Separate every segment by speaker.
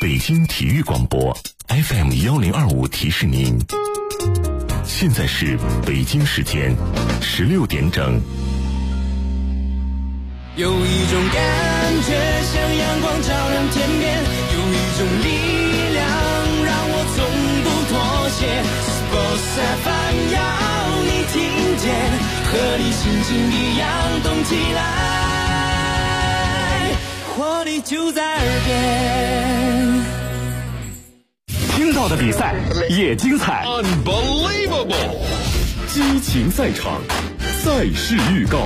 Speaker 1: 北京体育广播 FM1025提示您，现在是北京时间16点整。
Speaker 2: 有一种感觉像阳光照亮天边，有一种力量让我从不妥协。Sports FM 要你听见，和你心情一样动起来，活力就在耳边。
Speaker 3: 听到的比赛也精彩
Speaker 4: Unbelievable
Speaker 3: 激情赛场，赛事预告。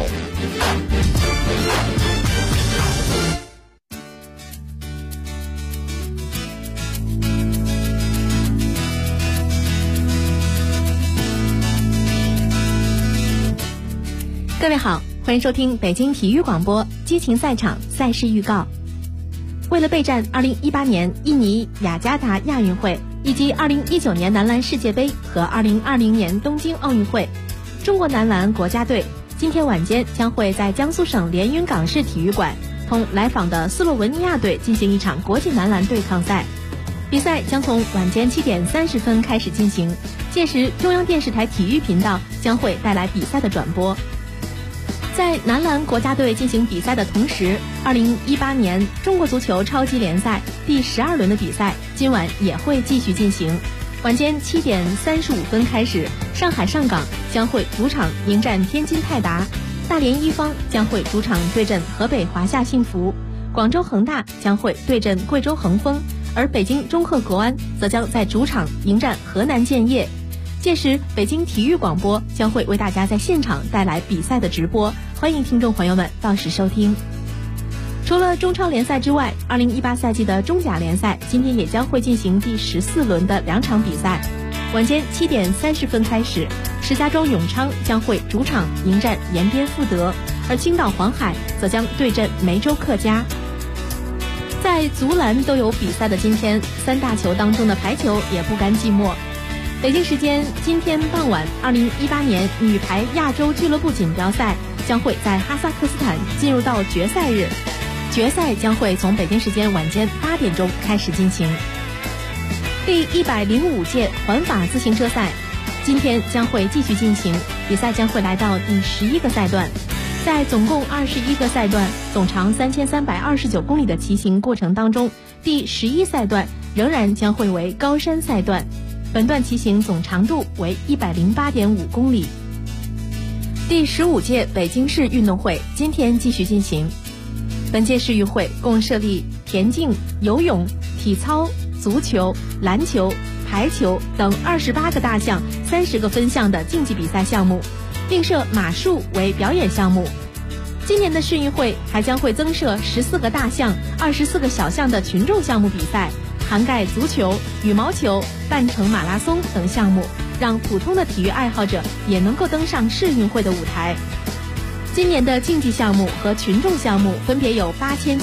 Speaker 5: 各位好，欢迎收听北京体育广播激情赛场赛事预告。为了备战2018年印尼雅加达亚运会以及2019年男篮世界杯和2020年东京奥运会，中国男篮国家队今天晚间将会在江苏省连云港市体育馆同来访的斯洛文尼亚队进行一场国际男篮对抗赛。比赛将从晚间7点30分开始进行，届时中央电视台体育频道将会带来比赛的转播。在男篮国家队进行比赛的同时，2018年中国足球超级联赛第12轮的比赛今晚也会继续进行。晚间7点35分开始，上海上港将会主场迎战天津泰达，大连一方将会主场对阵河北华夏幸福，广州恒大将会对阵贵州恒丰，而北京中赫国安则将在主场迎战河南建业。届时北京体育广播将会为大家在现场带来比赛的直播，欢迎听众朋友们到时收听。除了中超联赛之外，2018赛季的中甲联赛今天也将会进行第14轮的2场比赛。晚间7点30分开始，石家庄永昌将会主场迎战延边富德，而青岛黄海则将对阵梅州客家。在足篮都有比赛的今天，三大球当中的排球也不甘寂寞。北京时间今天傍晚，2018年女排亚洲俱乐部锦标赛将会在哈萨克斯坦进入到决赛日，决赛将会从北京时间晚间8点钟开始进行。第105届环法自行车赛今天将会继续进行，比赛将会来到第11个赛段。在总共21个赛段，总长3329公里的骑行过程当中，第11赛段仍然将会为高山赛段，本段骑行总长度为108.5公里。第15届北京市运动会今天继续进行，本届世运会共设立田径、游泳、体操、足球、篮球、排球等28个大项、30个分项的竞技比赛项目，并设马术为表演项目。今年的世运会还将会增设14个大项、24个小项的群众项目比赛，涵盖足球、羽毛球、半程马拉松等项目，让普通的体育爱好者也能够登上世运会的舞台。今年的竞技项目和群众项目分别有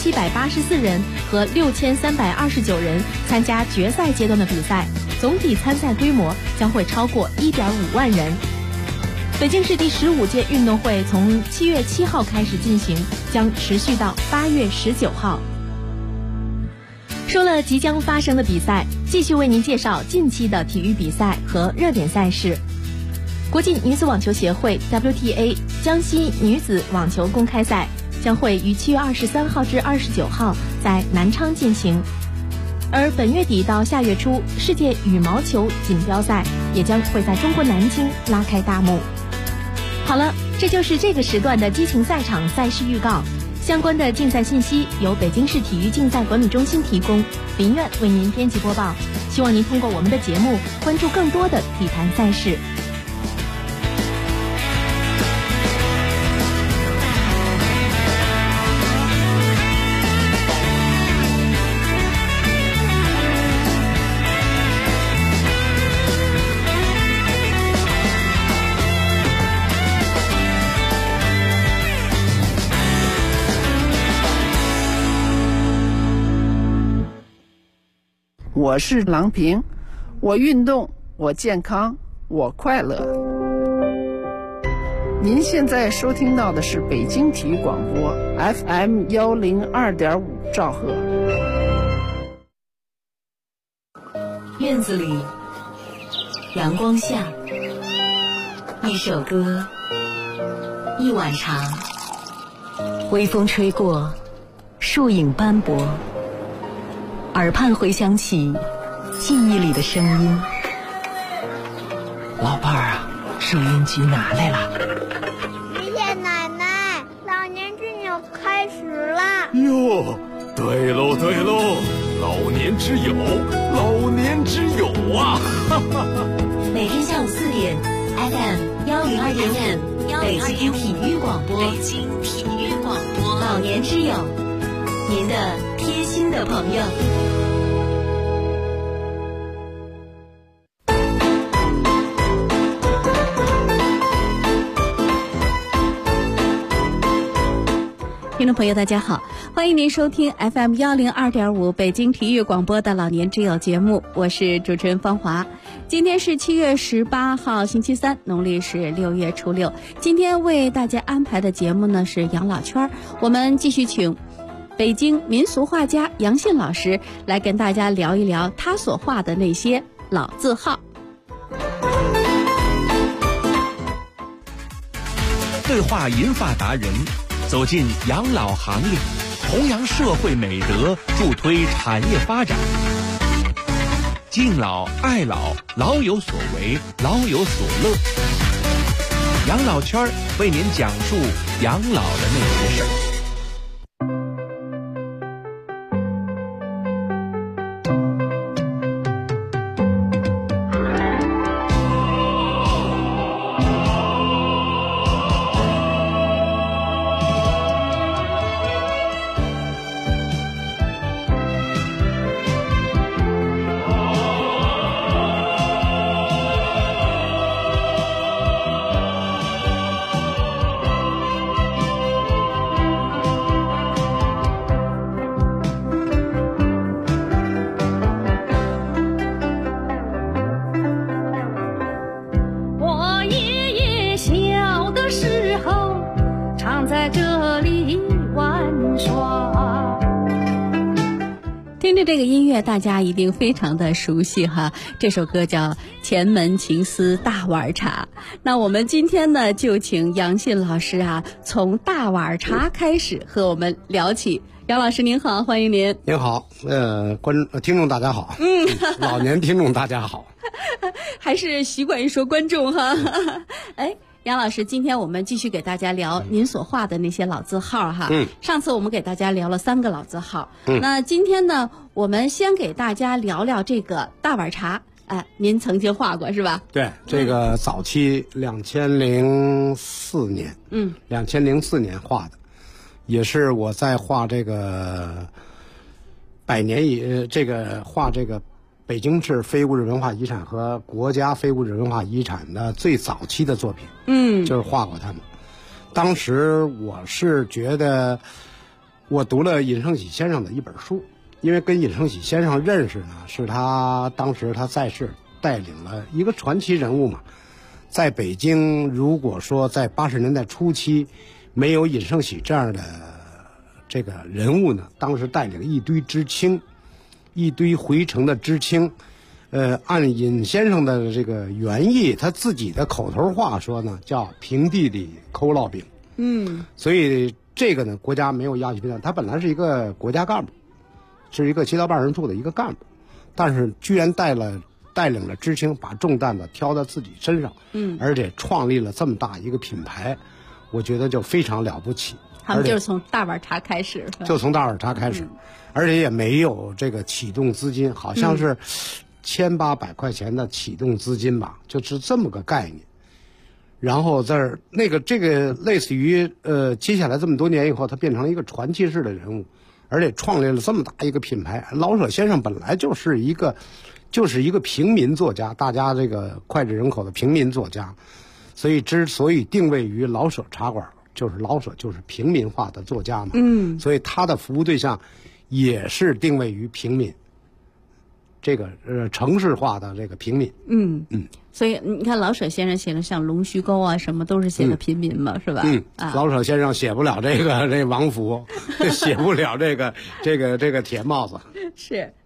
Speaker 5: 8784人和6329人参加决赛阶段的比赛，总体参赛规模将会超过1.5万人。北京市第15届运动会从7月7号开始进行，将持续到8月19号。说了即将发生的比赛，继续为您介绍近期的体育比赛和热点赛事。国际女子网球协会 WTA 江西女子网球公开赛将会于7月23号至29号在南昌进行，而本月底到下月初，世界羽毛球锦标赛也将会在中国南京拉开大幕。好了，这就是这个时段的激情赛场赛事预告。相关的竞赛信息由北京市体育竞赛管理中心提供，林苑为您编辑播报。希望您通过我们的节目关注更多的体坛赛事。
Speaker 6: 我是郎平，我运动，我健康，我快乐。您现在收听到的是北京体育广播 FM102.5兆赫。
Speaker 7: 院子里，阳光下，一首歌，一碗茶，微风吹过，树影斑驳，耳畔回响起记忆里的声音。
Speaker 8: 老伴儿啊，收音机拿来了。
Speaker 9: 爷爷奶奶，老年之友开始了。
Speaker 4: 哟，对喽对喽，老年之友，老年之友啊！
Speaker 7: 每天下午4点 ，FM 102.5，北京体育广播，北京体育广播，老年之友，您的贴心的朋友。
Speaker 5: 听众朋友大家好，欢迎您收听 FM 102.5北京体育广播的老年之友节目，我是主持人方华。今天是7月18号星期三，农历是6月初6。今天为大家安排的节目呢是养老圈，我们继续请北京民俗画家杨信老师来跟大家聊一聊他所画的那些老字号。
Speaker 3: 对话银发达人，走进养老行列，弘扬社会美德，助推产业发展。敬老爱老，老有所为，老有所乐。养老圈为您讲述养老的那些事儿。
Speaker 5: 这个音乐大家一定非常的熟悉哈，这首歌叫《前门情思大碗茶》。那我们今天呢，就请杨信老师啊，从大碗茶开始和我们聊起。杨老师您好，欢迎您。
Speaker 10: 您好，听众大家好，老年听众大家好，
Speaker 5: 还是习惯于说观众哈。哎。杨老师，今天我们继续给大家聊您所画的那些老字号哈。上次我们给大家聊了3个老字号。那今天呢，我们先给大家聊聊这个大碗茶。哎，您曾经画过是吧？对，
Speaker 10: 这个早期2004年，2004年画的，也是我在画这个画这个北京市非物质文化遗产和国家非物质文化遗产的最早期的作品，就是画过他们。当时我是觉得，我读了尹胜喜先生的一本书，因为跟尹胜喜先生认识呢，是他当时他在世带领了一个传奇人物嘛。在北京，如果说在80年代初期没有尹胜喜这样的这个人物呢，当时带领一堆知青。一堆回城的知青，按尹先生的这个原意，他自己的口头话说呢，叫平地里抠烙饼。所以这个呢，国家没有压去批判，他本来是一个国家干部，是一个街道办事处的一个干部，但是居然带领了知青，把重担呢挑到自己身上，而且创立了这么大一个品牌，我觉得就非常了不起。
Speaker 5: 他们就是从大碗茶开始，
Speaker 10: 就从大碗茶开始，而且也没有这个启动资金，好像是1800块钱的启动资金吧，就是这么个概念。然后这个类似于接下来这么多年以后，他变成了一个传奇式的人物，而且创立了这么大一个品牌。老舍先生本来就是一个平民作家，大家这个脍炙人口的平民作家，所以之所以定位于老舍茶馆。就是老舍就是平民化的作家嘛，所以他的服务对象也是定位于平民，这个城市化的这个平民。
Speaker 5: 所以你看老舍先生写的像龙须沟啊什么都是写的平民嘛，是吧？
Speaker 10: 老舍先生写不了这王府，写不了这个铁帽子。
Speaker 5: 是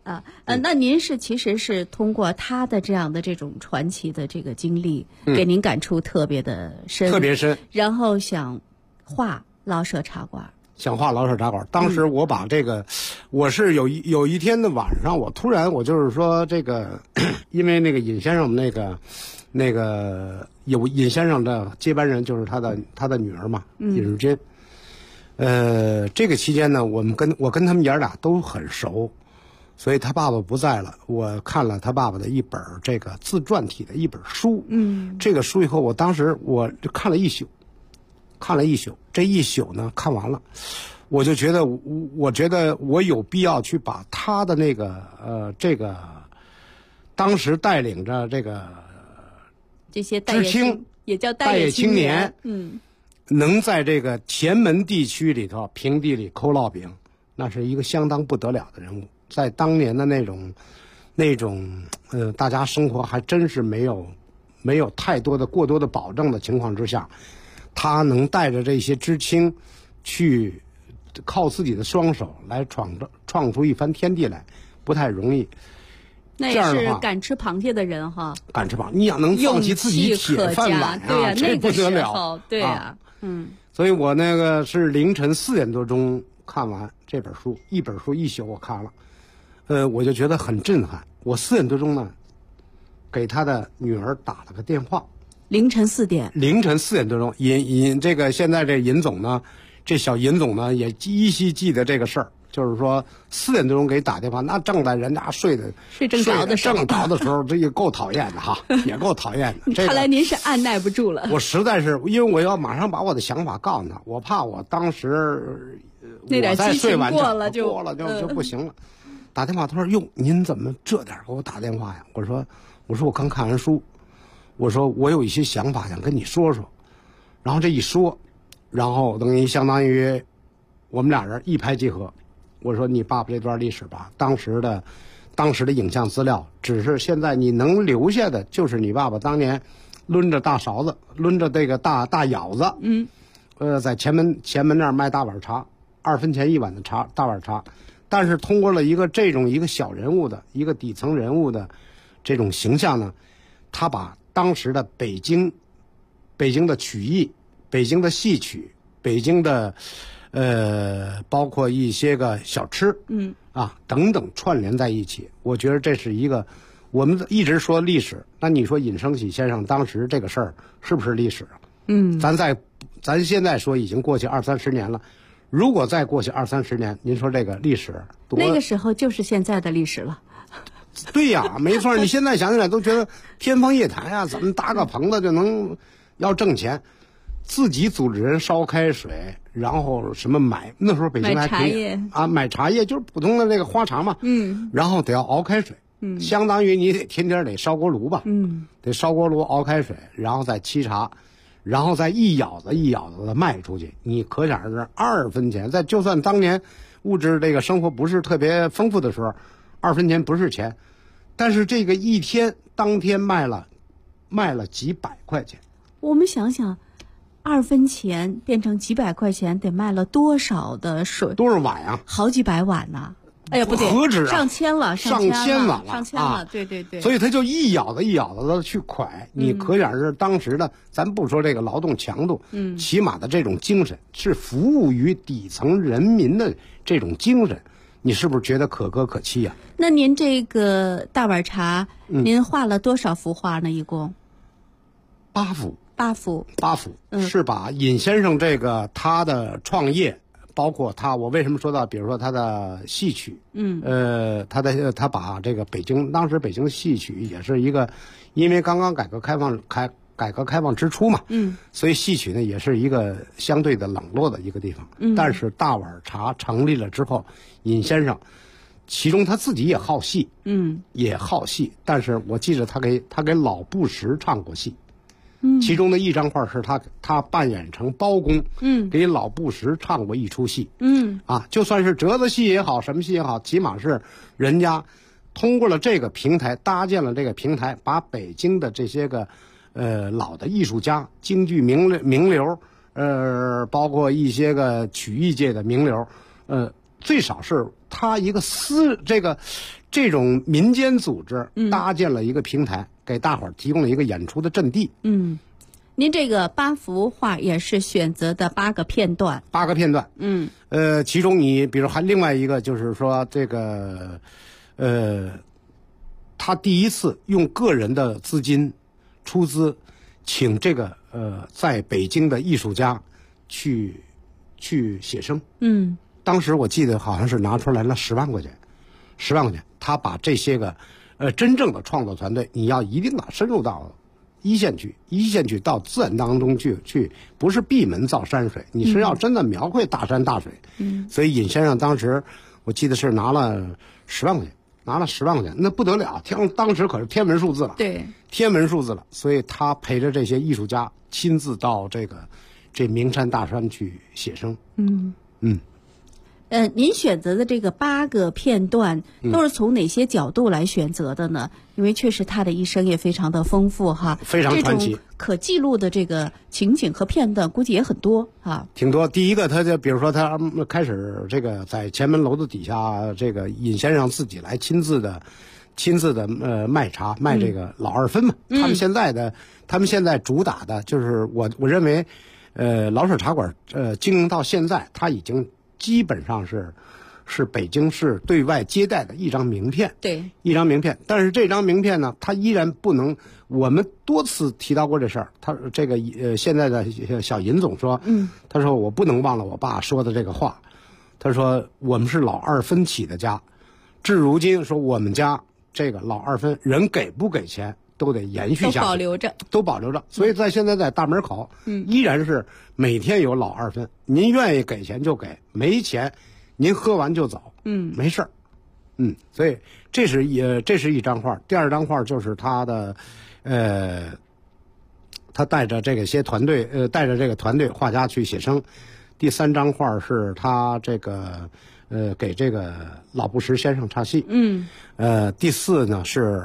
Speaker 11: 那您其实是通过他的这样的这种传奇的这个经历，给您感触特别的深，
Speaker 10: 特别深，
Speaker 11: 然后想画老舍茶馆。
Speaker 10: 当时我把这个，我是有一天的晚上，我突然就是说这个，因为那个尹先生那个有尹先生的接班人就是他的女儿嘛，尹日珍。这个期间呢，我跟他们爷俩都很熟，所以他爸爸不在了，我看了他爸爸的一本这个自传体的一本书。这个书以后，当时我就看了一宿，这一宿呢看完了，我就觉得我觉得我有必要去把他的那个这个当时带领着这个
Speaker 11: 这些
Speaker 10: 知青
Speaker 11: 也叫
Speaker 10: 待业青年，能在这个前门地区里头平地里抠烙饼，那是一个相当不得了的人物。在当年的那种大家生活还真是没有太多的过多的保证的情况之下，他能带着这些知青去靠自己的双手来创出一番天地来，不太容易。
Speaker 11: 那也是敢吃螃蟹的人哈，
Speaker 10: 敢吃螃蟹，你想能放弃自己铁饭碗
Speaker 11: 对呀，
Speaker 10: 这不得
Speaker 11: 了，对呀，
Speaker 10: 所以我那个是凌晨4点多钟看完这本书，一本书一宿我看了，我就觉得很震撼。我4点多钟呢，给他的女儿打了个电话。
Speaker 11: 凌晨4点
Speaker 10: 多钟，这个现在这尹总呢，这小尹总呢也依稀记得这个事儿，就是说4点多钟给打电话，那正在人家睡
Speaker 11: 正着的
Speaker 10: 时候，这也够讨厌的哈，也够讨厌的。
Speaker 11: 看来您是按耐不住了。
Speaker 10: 我实在是因为我要马上把我的想法告诉他，我怕我当时
Speaker 11: 那点激情过了就
Speaker 10: 不行了。打电话他说：“哟，您怎么这点给我打电话呀？”我说我刚看完书。我说我有一些想法想跟你说说，然后这一说，然后相当于我们俩人一拍即合。我说你爸爸这段历史吧，当时的影像资料，只是现在你能留下的就是你爸爸当年抡着大勺子，抡着这个大舀子，在前门那儿卖大碗茶，2分钱1碗的大碗茶，但是通过了一个小人物的一个底层人物的这种形象呢，他把当时的北京的曲艺、北京的戏曲、北京的包括一些个小吃，等等串联在一起。我觉得这是一个我们一直说历史，那你说尹生喜先生当时这个事儿是不是历史啊？咱现在说已经过去20-30年了，如果再过去20-30年，您说这个历史
Speaker 11: 那个时候就是现在的历史了。
Speaker 10: 对呀，没错。你现在想起来都觉得天方夜谭呀，怎么搭个棚子就能要挣钱？自己组织人烧开水，然后什么那时候北京还可以买茶叶，就是普通的这个花茶嘛，然后得要熬开水，相当于你得天天得烧锅炉吧，得烧锅炉熬开水，然后再沏茶，然后再一舀子一舀子的卖出去，你可想而知2分钱，就算当年物质这个生活不是特别丰富的时候，2分钱不是钱。但是这个当天卖了几百块钱。
Speaker 11: 我们想想，2分钱变成几百块钱，得卖了多少的水？
Speaker 10: 多少碗呀？
Speaker 11: 好几百碗呢。哎呀，不对，
Speaker 10: 何止啊，
Speaker 11: 上千了，
Speaker 10: 上千碗
Speaker 11: 了，对。
Speaker 10: 所以他就一舀子一舀子的去蒯，你可想是当时的，咱不说这个劳动强度，起码的这种精神是服务于底层人民的这种精神。你是不是觉得可歌可泣呀？
Speaker 11: 那您这个大碗茶，您画了多少幅画呢？一共
Speaker 10: 8幅。
Speaker 11: 8幅，
Speaker 10: 是把尹先生这个他的创业，包括我为什么说到，比如说他的戏曲，他把这个当时北京戏曲也是一个，因为刚刚改革开放之初嘛，所以戏曲呢也是一个相对的冷落的一个地方。但是大碗茶成立了之后，尹先生其中他自己也好戏，但是我记得他给老布什唱过戏，其中的一张画是他扮演成包公，给老布什唱过一出戏，就算是折子戏也好，什么戏也好，起码是人家通过了这个平台，搭建了这个平台，把北京的这些个老的艺术家、京剧名流，包括一些个曲艺界的名流，最少是他一个这种民间组织搭建了一个平台，给大伙儿提供了一个演出的阵地。
Speaker 11: 您这个8幅画也是选择的8个片段。
Speaker 10: 8个片段。其中你比如还另外一个就是说这个，他第一次用个人的资金出资，请这个在北京的艺术家去写生。当时我记得好像是拿出来了10万块钱，10万块钱，他把这些个真正的创作团队，你要一定要深入到一线去到自然当中去，不是闭门造山水，你是要真的描绘大山大水。所以尹先生当时我记得是拿了10万块钱，那不得了，当时可是天文数字了。
Speaker 11: 对，
Speaker 10: 天文数字了。所以他陪着这些艺术家亲自到这名山大川去写生。
Speaker 11: 您选择的这个8个片段都是从哪些角度来选择的呢？因为确实他的一生也非常的丰富哈，
Speaker 10: 非常传奇。
Speaker 11: 这种可记录的这个情景和片段估计也很多啊。
Speaker 10: 挺多。第一个，他就比如说他开始这个在前门楼子底下，这个尹先生自己来亲自的卖茶，卖这个老2分嘛。他们现在主打的就是我认为，老舍茶馆经营到现在，他已经基本上是北京市对外接待的一张名片。
Speaker 11: 对，
Speaker 10: 一张名片。但是这张名片呢，它依然不能，我们多次提到过这事儿。他这个现在的小尹总说，他说我不能忘了我爸说的这个话。他说我们是老2分起的家，至如今说我们家这个老2分人给不给钱都得延续下去，都保留着。所以现在在大门口，依然是每天有老2分，您愿意给钱就给，没钱您喝完就走，没事儿。所以这是一张画。第2张画就是他的，他带着这个团队画家去写生。第3张画是他这个给这个老布什先生唱戏。第4呢是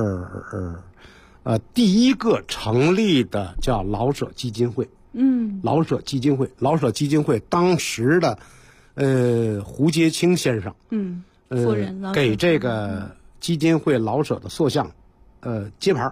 Speaker 10: 第一个成立的叫老舍基金会。老舍基金会当时的胡杰清先生，
Speaker 11: 夫人
Speaker 10: 给这个基金会老舍的塑像揭牌。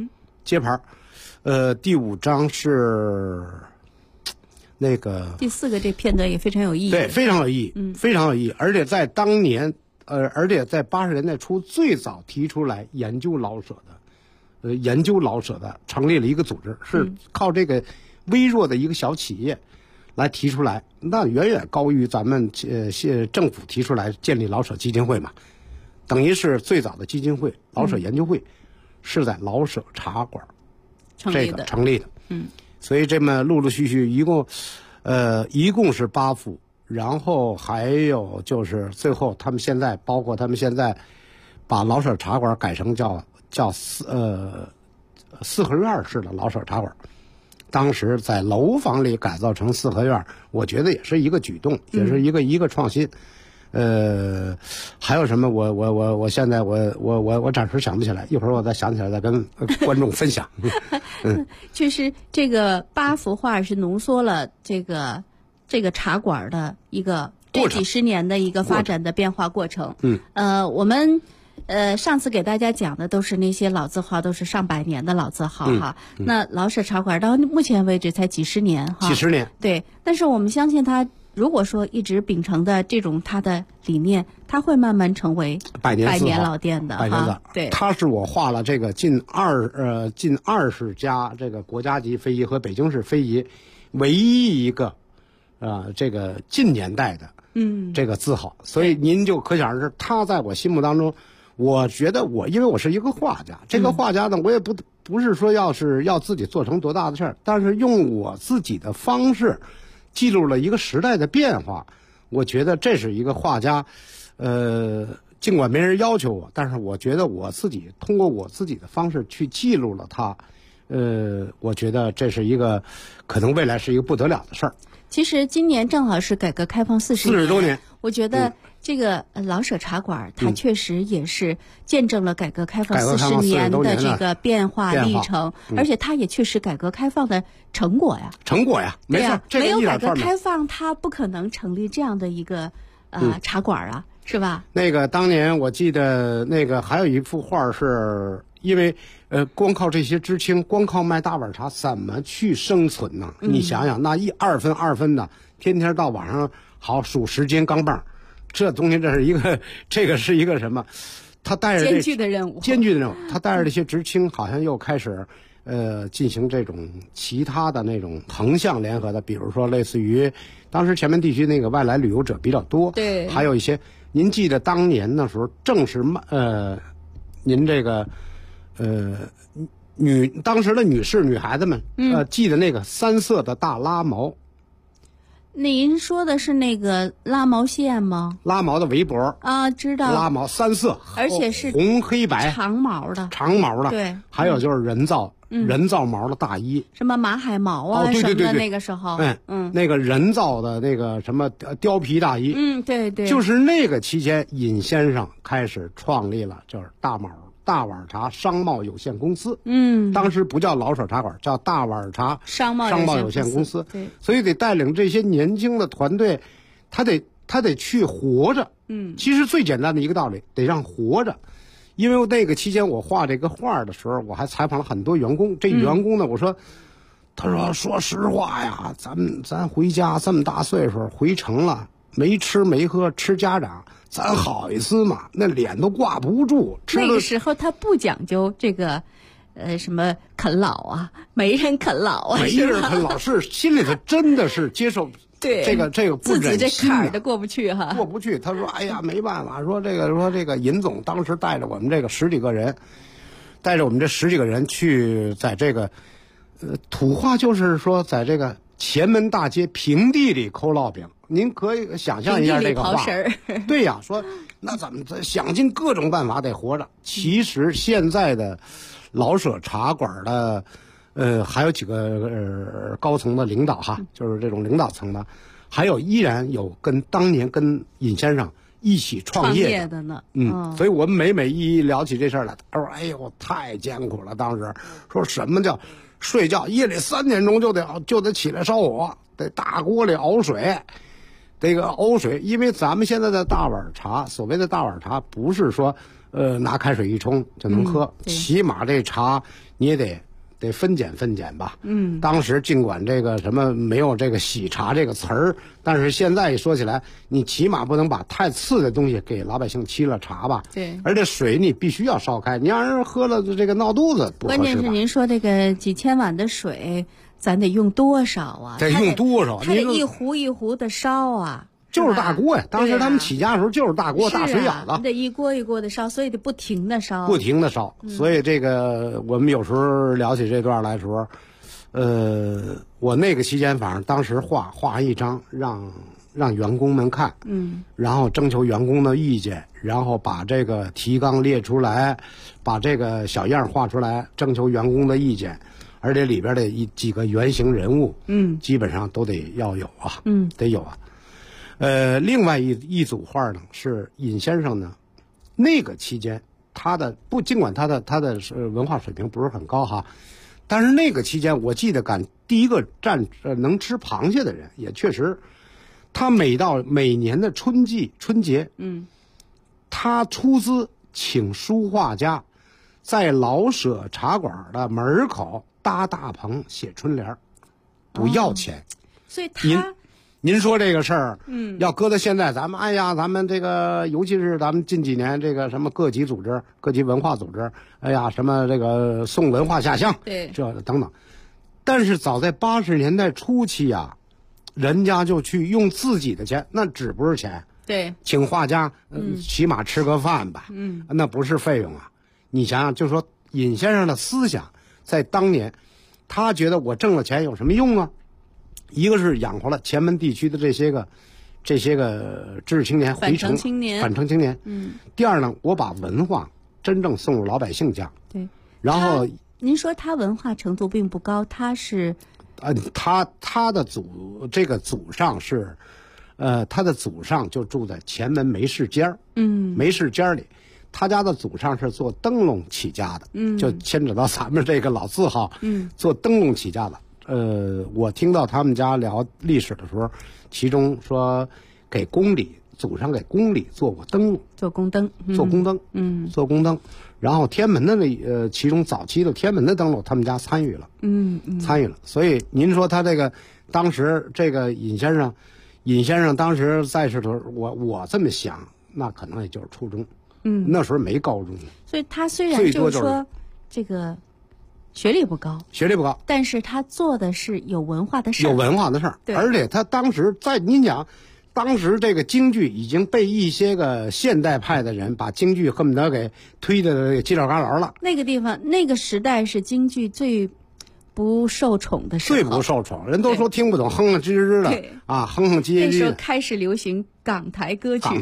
Speaker 10: 第5章是那个
Speaker 11: 第4个这片段也非常有意义。
Speaker 10: 对，非常有意义，非常有意义。而且在当年而且在80年代初最早提出来研究老舍的成立了一个组织，是靠这个微弱的一个小企业来提出来，那远远高于咱们政府提出来建立老舍基金会嘛。等于是最早的基金会老舍研究会是在老舍茶馆成立的。所以这么陆陆续续一共是8幅，然后还有就是最后他们现在把老舍茶馆改成叫四合院式的老舍茶馆。当时在楼房里改造成4合院，我觉得也是一个举动，也是一个创新。还有什么？我现在我暂时想不起来，一会儿我再想起来再跟观众分享。
Speaker 11: 就是这个8幅画是浓缩了这个茶馆的一个这几十年的一个发展的变化过程。我们上次给大家讲的都是那些老字号，都是上百年的老字号哈。那老舍茶馆到目前为止才几十年哈。
Speaker 10: 几十年。
Speaker 11: 对，但是我们相信他如果说一直秉承的这种他的理念，他会慢慢成为百年老店的哈。对，
Speaker 10: 他是我画了这个近20家这个国家级非遗和北京市非遗唯一一个这个近年代的这个字号，所以您就可想而知，他在我心目当中，我觉得因为我是一个画家，这个画家呢，我也不是说要自己做成多大的事儿，但是用我自己的方式记录了一个时代的变化，我觉得这是一个画家。尽管没人要求我，但是我觉得我自己通过我自己的方式去记录了它。我觉得这是一个可能未来是一个不得了的事儿。
Speaker 11: 其实今年正好是改革开放40
Speaker 10: 周年，
Speaker 11: 我觉得这个老舍茶馆它确实也是见证了改革开放40年的这个变化历程，而且它也确实改革开放的成果呀，
Speaker 10: 没错，
Speaker 11: 没有改革开放它不可能成立这样的一个茶馆啊。 是吧？
Speaker 10: 那个当年我记得那个还有一幅画是因为光靠这些知青，光靠卖大碗茶怎么去生存呢？你想想，那2分的，天天到晚上好数10斤钢镚，这东西这个是一个什么？他带着
Speaker 11: 艰巨的任务，
Speaker 10: 他带着这些知青，好像又开始进行这种其他的那种横向联合的，比如说类似于当时前门地区那个外来旅游者比较多，
Speaker 11: 对，
Speaker 10: 还有一些您记得当年的时候，正是您这个当时的女士女孩子们系的那个3色的大拉毛。
Speaker 11: 您说的是那个拉毛线吗？
Speaker 10: 拉毛的围脖
Speaker 11: 啊，知道。
Speaker 10: 拉毛3色，
Speaker 11: 而且是
Speaker 10: 红黑白
Speaker 11: 长毛的，
Speaker 10: 对。还有就是人造毛的大衣，
Speaker 11: 什么马海毛啊，
Speaker 10: 对，
Speaker 11: 那个时候，
Speaker 10: 那个人造的那个什么貂皮大衣，
Speaker 11: 对，
Speaker 10: 就是那个期间，尹先生开始创立了就是大碗茶商贸有限公司，当时不叫老舍茶馆，叫大碗茶商贸有限公司，
Speaker 11: 对，
Speaker 10: 所以得带领这些年轻的团队，他得去活着，其实最简单的一个道理，得让活着。因为那个期间我画这个画的时候，我还采访了很多员工，这员工呢，我说，他说实话呀，咱回家这么大岁数回城了，没吃没喝吃家长，咱好意思嘛？那脸都挂不住。
Speaker 11: 那个时候他不讲究这个，什么啃老啊，没人啃老啊，
Speaker 10: 没人啃老，是心里头真的是接受。
Speaker 11: 对，
Speaker 10: 这个不忍心、
Speaker 11: 自己这坎儿都过不去哈，
Speaker 10: 过不去。他说：“哎呀，没办法，说这个尹总当时带着我们这个10几个人，去在这个，土话就是说，在这个前门大街平地里抠烙饼。您可以想象一下这个话，对呀，说那怎么想尽各种办法得活着。其实现在的老舍茶馆的。”还有几个高层的领导哈，就是这种领导层的，还有依然有当年跟尹先生一起创业
Speaker 11: 的呢。
Speaker 10: 所以我们每一聊起这事儿来，他说：“哎呦，太艰苦了。”当时说什么叫睡觉，夜里3点钟就得起来烧火，得大锅里熬水，因为咱们现在的大碗茶，所谓的大碗茶，不是说拿开水一冲就能喝，起码这茶你也得分拣吧。当时尽管这个什么没有这个喜茶这个词儿，但是现在一说起来，你起码不能把太次的东西给老百姓沏了茶吧。
Speaker 11: 对，
Speaker 10: 而且水你必须要烧开，你让人喝了这个闹肚子不合适吧。
Speaker 11: 关键是您说这个几千碗的水，咱得用多少啊？
Speaker 10: 得用多少？
Speaker 11: 它得一壶一壶的烧啊。
Speaker 10: 就是大锅呀！当时他们起家的时候就是大锅、大水舀子，
Speaker 11: 你得一锅一锅的烧，所以得不停的烧。
Speaker 10: 所以这个我们有时候聊起这段来的时候，我那个期间反正当时画完一张让员工们看，然后征求员工的意见，然后把这个提纲列出来，把这个小样画出来，征求员工的意见，而且里边的几个原型人物，基本上都得要有啊，得有啊。另外一组画呢，是尹先生呢，那个期间尽管他的文化水平不是很高哈，但是那个期间我记得第一个能吃螃蟹的人，也确实，他每年的春节，他出资请书画家，在老舍茶馆的门口搭大棚写春联，不要钱，
Speaker 11: 所以他。
Speaker 10: 您说这个事儿，要搁到现在，咱们这个，尤其是咱们近几年这个什么各级文化组织，什么这个送文化下乡，
Speaker 11: 对，
Speaker 10: 这等等。但是早在80年代初期啊，人家就去用自己的钱，那纸不是钱，
Speaker 11: 对，
Speaker 10: 请画家，起码吃个饭吧，那不是费用啊。你想想，就说尹先生的思想，在当年，他觉得我挣了钱有什么用啊？一个是养活了前门地区的这些个知识青年回城返城青年，第二呢，我把文化真正送入老百姓家。
Speaker 11: 对，
Speaker 10: 然后
Speaker 11: 您说他文化程度并不高，他是，
Speaker 10: 他的祖上是，他的祖上就住在前门梅市间梅市间里，他家的祖上是做灯笼起家的，就牵扯到咱们这个老字号，做灯笼起家的。我听到他们家聊历史的时候，其中说给宫里祖上给宫里做过灯笼，
Speaker 11: 做宫灯，
Speaker 10: 做宫灯。然后天门的其中早期的天门的灯笼，他们家参与了，参与了。所以您说他这个当时这个尹先生当时在世的时候，我这么想，那可能也就是初中，那时候没高中。
Speaker 11: 所以他虽然就是说这个学历不高，
Speaker 10: 但
Speaker 11: 是他做的是有文化的事儿，
Speaker 10: 而且他当时您讲。当时这个京剧已经被一些个现代派的人把京剧恨不得给推的犄角旮旯了。
Speaker 11: 那个地方那个时代是京剧最不受宠的时候，
Speaker 10: 最不受宠，人都说听不懂，哼哼吱吱的啊，哼哼唧唧。
Speaker 11: 那时候开始流行港台歌曲。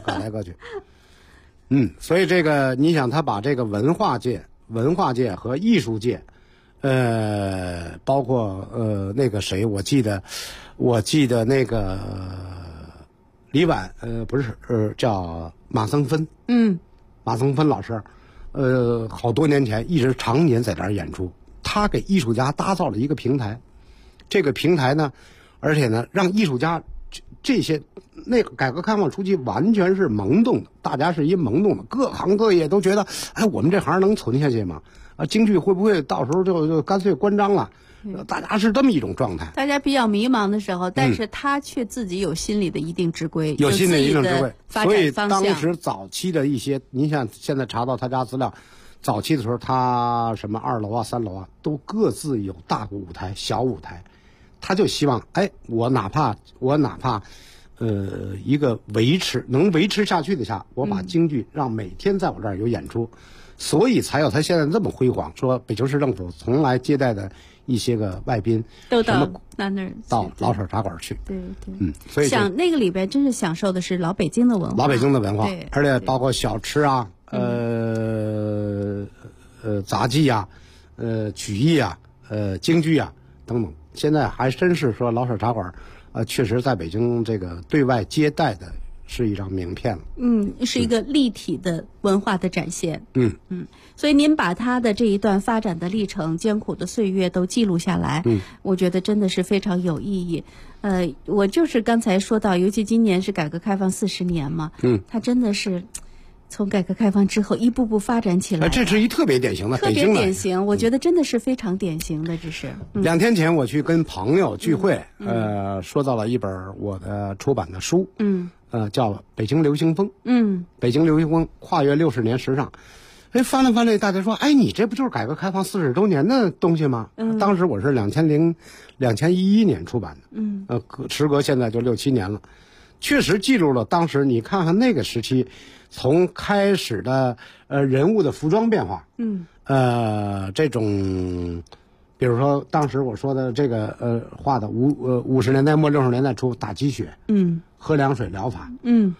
Speaker 10: 所以这个你想，他把这个文化界和艺术界，包括那个谁，我记得那个。李婉不是叫马僧芬，马僧芬老师，好多年前一直常年在这儿演出。他给艺术家打造了一个平台，这个平台呢，而且呢，让艺术家这些那个改革开放初期完全是懵懂的，大家是懵懂的，各行各业都觉得，哎，我们这行能存下去吗？京剧会不会到时候就干脆关张了？大家是这么一种状态，
Speaker 11: 大家比较迷茫的时候，但是他却自己有心里的一定之规，
Speaker 10: 有心理一定之规，
Speaker 11: 所
Speaker 10: 以当时早期的一些，您像现在查到他家资料，早期的时候，他什么2楼啊、3楼啊，都各自有大舞台、小舞台，他就希望，哎，我哪怕一个能维持下去的我把京剧让每天在我这儿有演出，所以才有他现在这么辉煌。说北京市政府从来接待的一些个外宾
Speaker 11: 都到那儿
Speaker 10: 到老舍茶馆去，
Speaker 11: 对，
Speaker 10: 所以
Speaker 11: 那个里边真是享受的是老北京的文化，
Speaker 10: 而且包括小吃啊，杂技啊，曲艺啊，京剧啊等等。现在还真是说老舍茶馆，确实在北京这个对外接待的是一张名片了。
Speaker 11: 是一个立体的文化的展现。所以您把他的这一段发展的历程、艰苦的岁月都记录下来，我觉得真的是非常有意义。我就是刚才说到，尤其今年是改革开放40年嘛，他真的是从改革开放之后一步步发展起来。
Speaker 10: 这是一特别典型的，
Speaker 11: 特别典型，我觉得真的是非常典型的。这是
Speaker 10: 2天前我去跟朋友聚会，说到了一本我的出版的书，叫《北京流行风》。北京流行风跨越60年时尚。翻了翻这，大家说，你这不就是改革开放40周年的东西吗？当时我是2011年出版的，时隔现在就6、7年了，确实记录了当时你看看那个时期，从开始的人物的服装变化，这种，比如说当时我说的这个画的50年代末60年代初打鸡血，喝凉水疗法，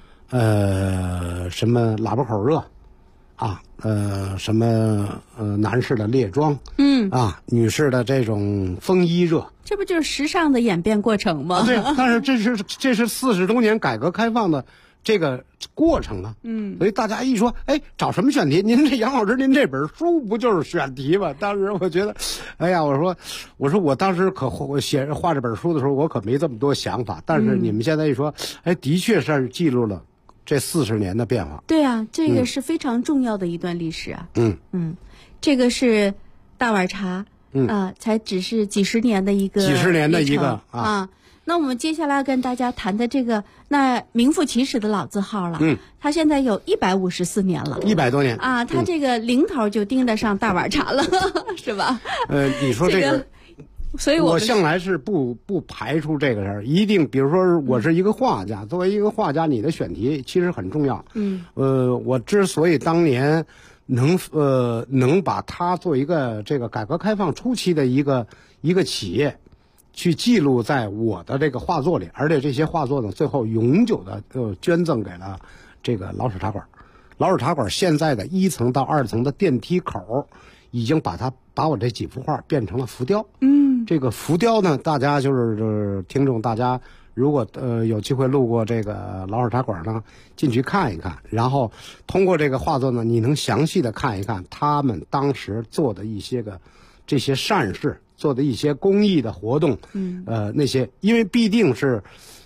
Speaker 10: 什么喇叭口热。什么男士的列装，女士的这种风衣热，
Speaker 11: 这不就是时尚的演变过程吗？
Speaker 10: 对，但是这是40周年改革开放的这个过程啊。所以大家一说，找什么选题？您这杨老师，您这本书不就是选题吗？当时我觉得，我说我当时画这本书的时候，我可没这么多想法。但是你们现在一说，的确是记录了这40年的变化。
Speaker 11: 对啊，这个是非常重要的一段历史啊。这个是大碗茶，才只是几十年的一个啊。那我们接下来跟大家谈的这个，那名副其实的老字号了。它现在有154年了
Speaker 10: ，100多年
Speaker 11: 啊。它这个零头就盯得上大碗茶了，是吧？
Speaker 10: 你说这个。
Speaker 11: 所以
Speaker 10: 我向来是不排除这个事儿，一定，比如说我是一个画家，作为一个画家，你的选题其实很重要。我之所以当年能把它做一个这个改革开放初期的一个企业，去记录在我的这个画作里，而且这些画作呢，最后永久的捐赠给了这个老舍茶馆。老舍茶馆现在的1层到2层的电梯口，已经把我这几幅画变成了浮雕。这个浮雕呢，大家就是听众，大家如果有机会路过这个老舍茶馆呢，进去看一看，然后通过这个画作呢，你能详细的看一看他们当时做的一些个这些善事，做的一些公益的活动，那些因为必定是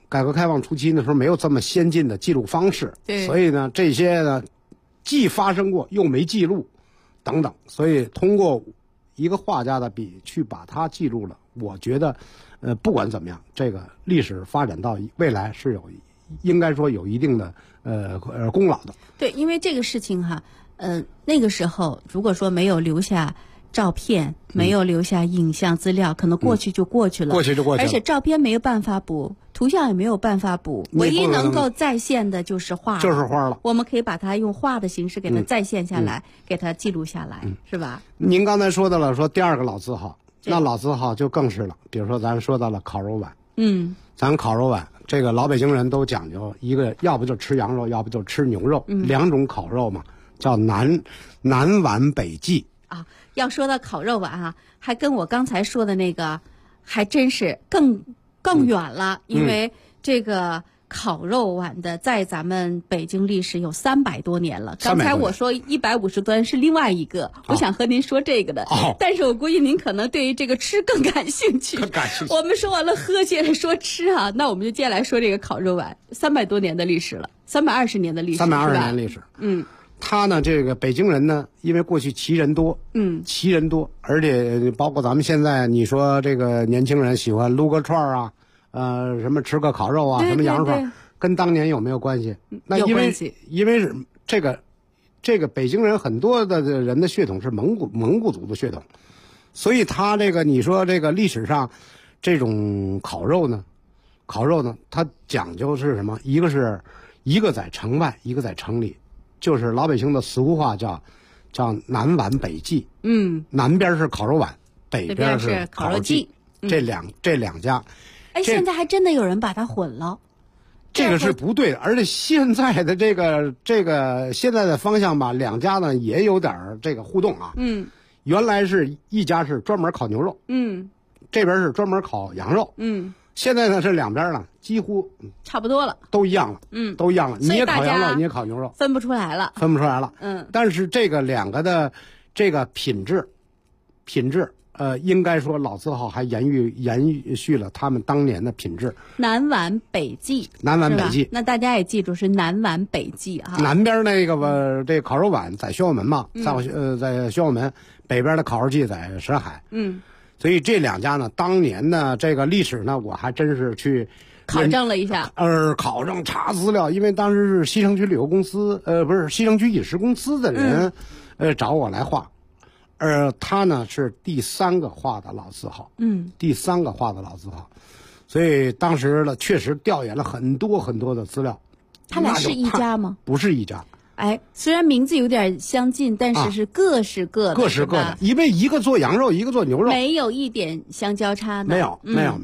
Speaker 10: 改革开放初期那时候没有这么先进的记录方式，
Speaker 11: 对，
Speaker 10: 所以呢这些呢既发生过又没记录等等，所以通过一个画家的笔去把它记录了，我觉得不管怎么样，这个历史发展到未来是应该说有一定的功劳的。
Speaker 11: 对，因为这个事情哈，那个时候如果说没有留下照片，没有留下影像资料，可能过去就过去了，
Speaker 10: 过去就过去了。
Speaker 11: 而且照片没有办法补，图像也没有办法补，唯一能够再现的就是画，
Speaker 10: 就是画了。
Speaker 11: 我们可以把它用画的形式给它再现下来，给它记录下来，是吧？
Speaker 10: 您刚才说到了说第二个老字号，那老字号就更是了。比如说咱说到了烤肉碗，咱烤肉碗这个老北京人都讲究一个，要不就吃羊肉，要不就吃牛肉，两种烤肉嘛，叫南碗北忌
Speaker 11: 啊。要说到烤肉碗啊，还跟我刚才说的那个还真是更远了，因为这个烤肉碗的在咱们北京历史有300多年了。刚才我说150吨是另外一个，我想和您说这个的，但是我估计您可能对于这个吃更感兴趣。我们说完了喝，接着说吃啊，那我们就接下来说这个烤肉碗，300多年的历史了，320年的历史
Speaker 10: ，320年历史，他呢，这个北京人呢，因为过去旗人多，而且包括咱们现在你说这个年轻人喜欢撸个串啊，什么吃个烤肉啊，什么羊肉串，跟当年有没有关系？那因为是这个北京人很多的人的血统是蒙古族的血统，所以他这个你说这个历史上这种烤肉呢，它讲究是什么？一个在城外，一个在城里。就是老北京的俗话叫南碗北忌，南边是烤肉碗，北边是烤肉忌，这两家。
Speaker 11: 哎，现在还真的有人把它混了，
Speaker 10: 这个是不对的。而且现在的这个现在的方向吧，两家呢也有点这个互动啊。原来是一家是专门烤牛肉，这边是专门烤羊肉，现在呢，这两边呢几乎
Speaker 11: 差不多了，
Speaker 10: 都一样了，都一样了。你也烤羊肉，你也烤牛肉，
Speaker 11: 分不出来了。
Speaker 10: 但是这个两个的这个品质，应该说老字号还延续了他们当年的品质。
Speaker 11: 南碗北忌，那大家也记住是南碗北忌啊。
Speaker 10: 南边那个这烤肉碗在宣武门嘛，在宣武门，北边的烤肉忌在沈海。所以这两家呢，当年呢这个历史呢，我还真是去
Speaker 11: 考证了一下。
Speaker 10: 考证查资料，因为当时是西城区旅游公司，不是西城区饮食公司的人，找我来画。他呢是第3个画的老字号，第3个画的老字号，所以当时呢确实调研了很多很多的资料。
Speaker 11: 他俩是一家吗？
Speaker 10: 不是一家。
Speaker 11: 哎，虽然名字有点相近，但是是各是各的，
Speaker 10: 因为一个做羊肉，一个做牛肉，
Speaker 11: 没有一点相交叉的。
Speaker 10: 没有。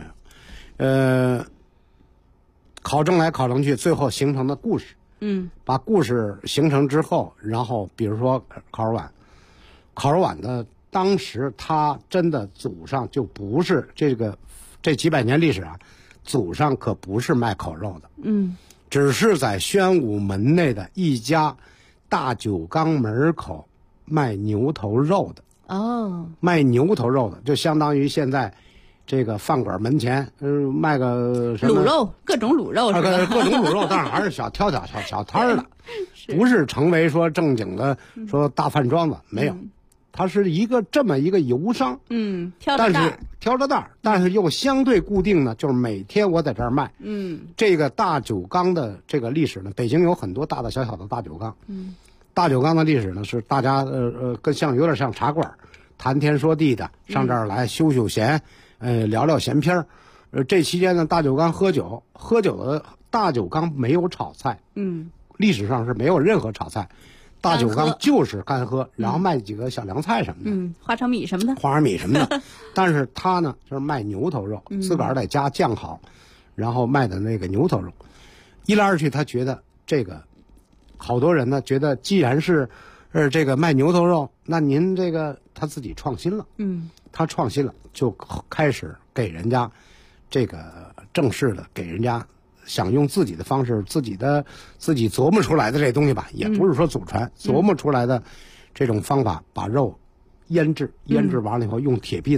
Speaker 10: 考证来考证去，最后形成的故事。把故事形成之后，然后比如说烤肉碗的，当时他真的祖上就不是这几百年历史啊，祖上可不是卖烤肉的。只是在宣武门内的一家大酒缸门口卖牛头肉的。卖牛头肉的，就相当于现在这个饭馆门前卖个什么
Speaker 11: 卤肉，各种卤肉是吧？
Speaker 10: 各种卤肉，但是还是小摊的，不是成为说正经的说大饭庄子，没有。它是这么一个油商，挑着担，但是又相对固定呢，就是每天我在这儿卖。这个大酒缸的这个历史呢，北京有很多大大小小的大酒缸。大酒缸的历史呢，是大家有点像茶馆，谈天说地的，上这儿来休闲，聊聊闲篇儿。这期间呢，大酒缸喝酒的大酒缸没有炒菜，历史上是没有任何炒菜。大酒缸就是干喝，然后卖几个小凉菜什么的，
Speaker 11: 花生米什么
Speaker 10: 的。但是他呢，就是卖牛头肉，自个儿得加酱好，然后卖的那个牛头肉。一来二去，他觉得这个好多人呢觉得，既然是这个卖牛头肉，那您这个他自己创新了，他创新了，就开始给人家这个正式的给人家。想用自己的方式，自己琢磨出来的这东西吧，也不是说祖传，琢磨出来的这种方法，把肉腌制完了以后用铁篦子烤，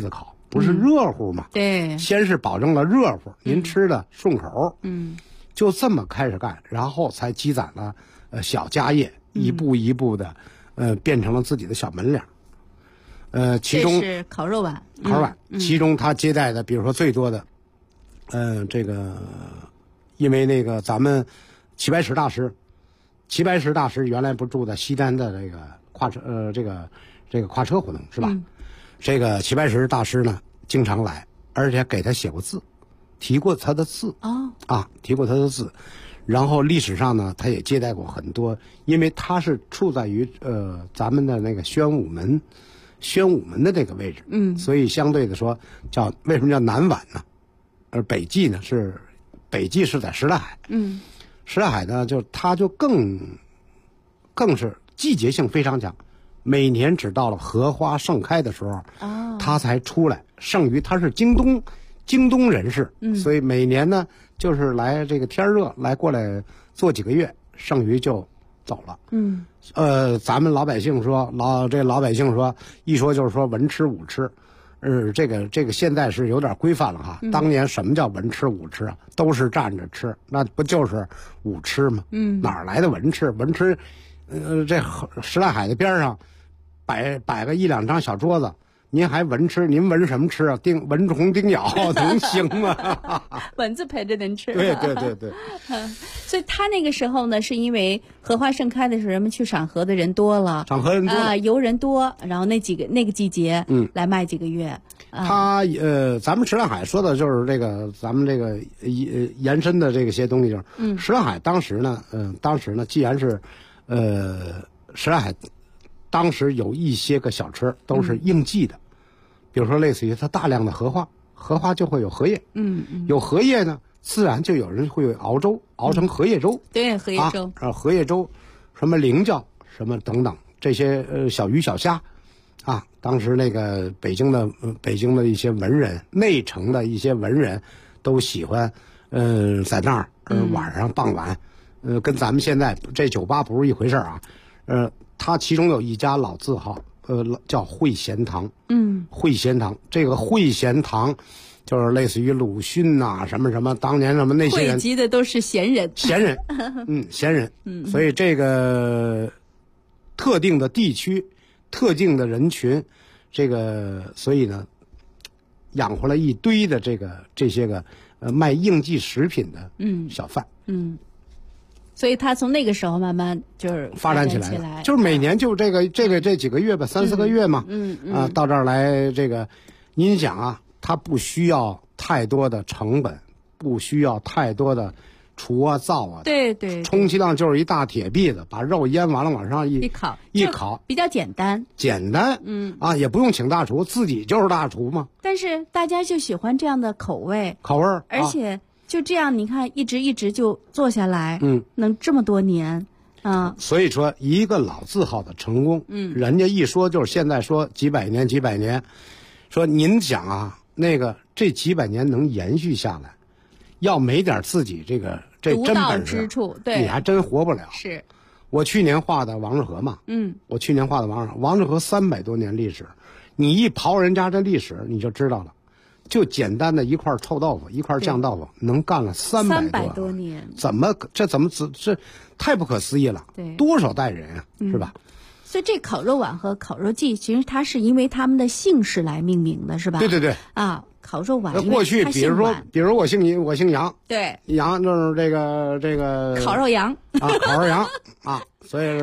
Speaker 10: 不是热乎嘛？
Speaker 11: 对，
Speaker 10: 先是保证了热乎，您吃的顺口。就这么开始干，然后才积攒了小家业，一步一步的变成了自己的小门脸。其中
Speaker 11: 这是烤肉碗，
Speaker 10: 其中他接待的，比如说最多的，这个因为那个咱们齐白石大师原来不住在西单的这个跨车这个跨车胡同是吧？这个齐白石大师呢经常来，而且给他写过字，提过他的字提过他的字。然后历史上呢，他也接待过很多，因为他是处在于咱们的那个宣武门的这个位置，所以相对的说为什么叫南皖呢？而北纪呢北纪是在什刹海，什刹海呢它就更是季节性非常强，每年只到了荷花盛开的时候，他才出来。剩余他是京东人士，所以每年呢就是来这个天热来过来做几个月，剩余就走了。咱们老百姓说一说就是说文吃武吃，这个现在是有点规范了哈。当年什么叫文吃武吃啊？都是站着吃，那不就是武吃吗？哪来的文吃？文吃，这什刹海的边上摆个1-2张小桌子。您还文吃？您文什么吃啊？蚊虫叮咬能行吗？
Speaker 11: 蚊子陪着您吃。
Speaker 10: 对。
Speaker 11: 所以他那个时候呢，是因为荷花盛开的时候，人们去赏荷的人多了，游人多，然后那个季节，来卖几个月。
Speaker 10: 咱们什刹海说的就是这个，咱们这个延伸的这些东西，就是什刹海当时呢，既然是什刹海。当时有一些个小吃都是应季的，比如说类似于它大量的荷花就会有荷叶，有荷叶呢，自然就有人会有熬粥，熬成荷叶粥，
Speaker 11: 对，荷叶粥，
Speaker 10: 荷叶粥，什么菱角，什么等等这些小鱼小虾，当时那个北京的一些文人，内城的一些文人，都喜欢，在那儿，晚上傍晚，跟咱们现在这酒吧不是一回事啊，它其中有一家老字号，叫汇贤堂。汇贤堂，这个汇贤堂，就是类似于鲁迅呐，什么当年什么那些人，
Speaker 11: 汇集的都是贤人。
Speaker 10: 贤人。所以这个特定的地区、特定的人群，所以呢，养活了一堆的这些个卖应季食品的小贩。
Speaker 11: 所以他从那个时候慢慢就是
Speaker 10: 发展起来了，就是每年就这几个月吧，3-4个月嘛，到这儿来，您想啊，它不需要太多的成本，不需要太多的除啊灶啊，
Speaker 11: 对，
Speaker 10: 充其量就是一大铁篦子，把肉腌完了往上一烤，
Speaker 11: 比较简单，
Speaker 10: 也不用请大厨，自己就是大厨嘛。
Speaker 11: 但是大家就喜欢这样的口味，而且。就这样，你看，一直就做下来，能这么多年，
Speaker 10: 所以说，一个老字号的成功，人家一说就是现在说几百年，说您想啊，这几百年能延续下来，要没点自己这真本事，对，你还真活不了。
Speaker 11: 是，
Speaker 10: 我去年画的王致和嘛，王致和300多年历史，你一刨人家这历史，你就知道了。就简单的一块臭豆腐，一块酱豆腐，能干了300
Speaker 11: 多年，
Speaker 10: 这太不可思议了。
Speaker 11: 对，
Speaker 10: 多少代人啊，是吧？
Speaker 11: 所以这烤肉碗和烤肉季，其实它是因为他们的姓氏来命名的，是吧？
Speaker 10: 对。
Speaker 11: 烤肉碗。
Speaker 10: 过去比如我姓杨，
Speaker 11: 对，
Speaker 10: 杨就是这个
Speaker 11: 烤肉羊
Speaker 10: 烤肉羊所以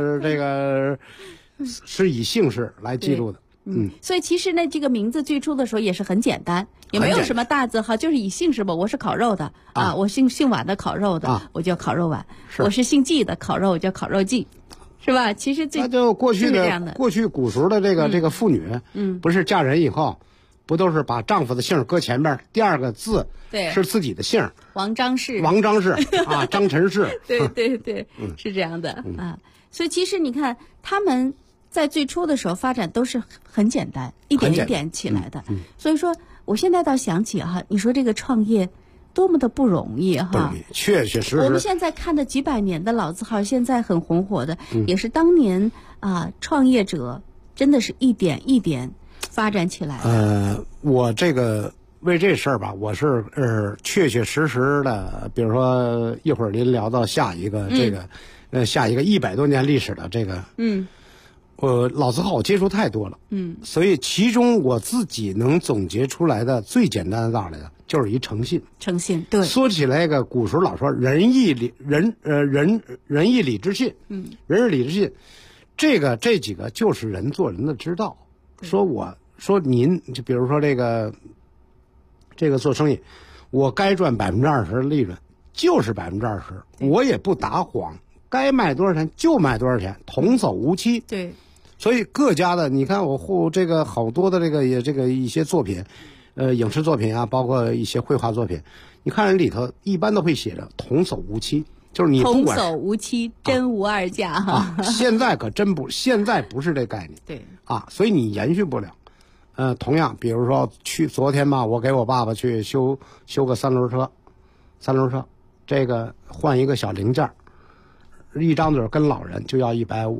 Speaker 10: 是以姓氏来记录的。
Speaker 11: 所以其实呢，这个名字最初的时候也是很简单，也没有什么大字号，就是以姓氏吧。我是烤肉的我姓碗的烤肉的，我叫烤肉碗；我是姓季的烤肉，我叫烤肉季，是吧？其实
Speaker 10: 那就过去古时候的这个妇女，不是嫁人以后，不都是把丈夫的姓搁前面，第二个字是自己的姓，
Speaker 11: 王张氏
Speaker 10: 张陈氏，
Speaker 11: 对，是这样的所以其实你看他们。在最初的时候发展都是很简单，一点一点起来的。所以说，我现在倒想起你说这个创业多么的不容易哈！
Speaker 10: 确实。
Speaker 11: 我们现在看的几百年的老字号，现在很红火的，也是当年创业者真的是一点一点发展起来的？
Speaker 10: 我这个为这事儿吧，我是确确实实的，比如说一会儿您聊到下一个这个，下一个100多年历史的这个，老字号我接触太多了，所以其中我自己能总结出来的最简单的道理呢，就是一诚信。
Speaker 11: 诚信，对。
Speaker 10: 说起来个古时候老说仁义礼智信，仁义礼智信，这几个就是人做人的之道。说您就比如说这个做生意，我该赚20%的利润就是20%，我也不打谎，该卖多少钱就卖多少钱，童叟无欺。
Speaker 11: 对。
Speaker 10: 所以各家的，你看我这个好多的这个一些作品，影视作品啊，包括一些绘画作品，你看人里头一般都会写着童叟无欺，就是你不管
Speaker 11: 童叟无欺，真无二价哈。
Speaker 10: 现在可真不，现在不是这概念。
Speaker 11: 对。
Speaker 10: 所以你延续不了。同样，比如说昨天吧，我给我爸爸去修个三轮车，这个换一个小零件，一张嘴跟老人就要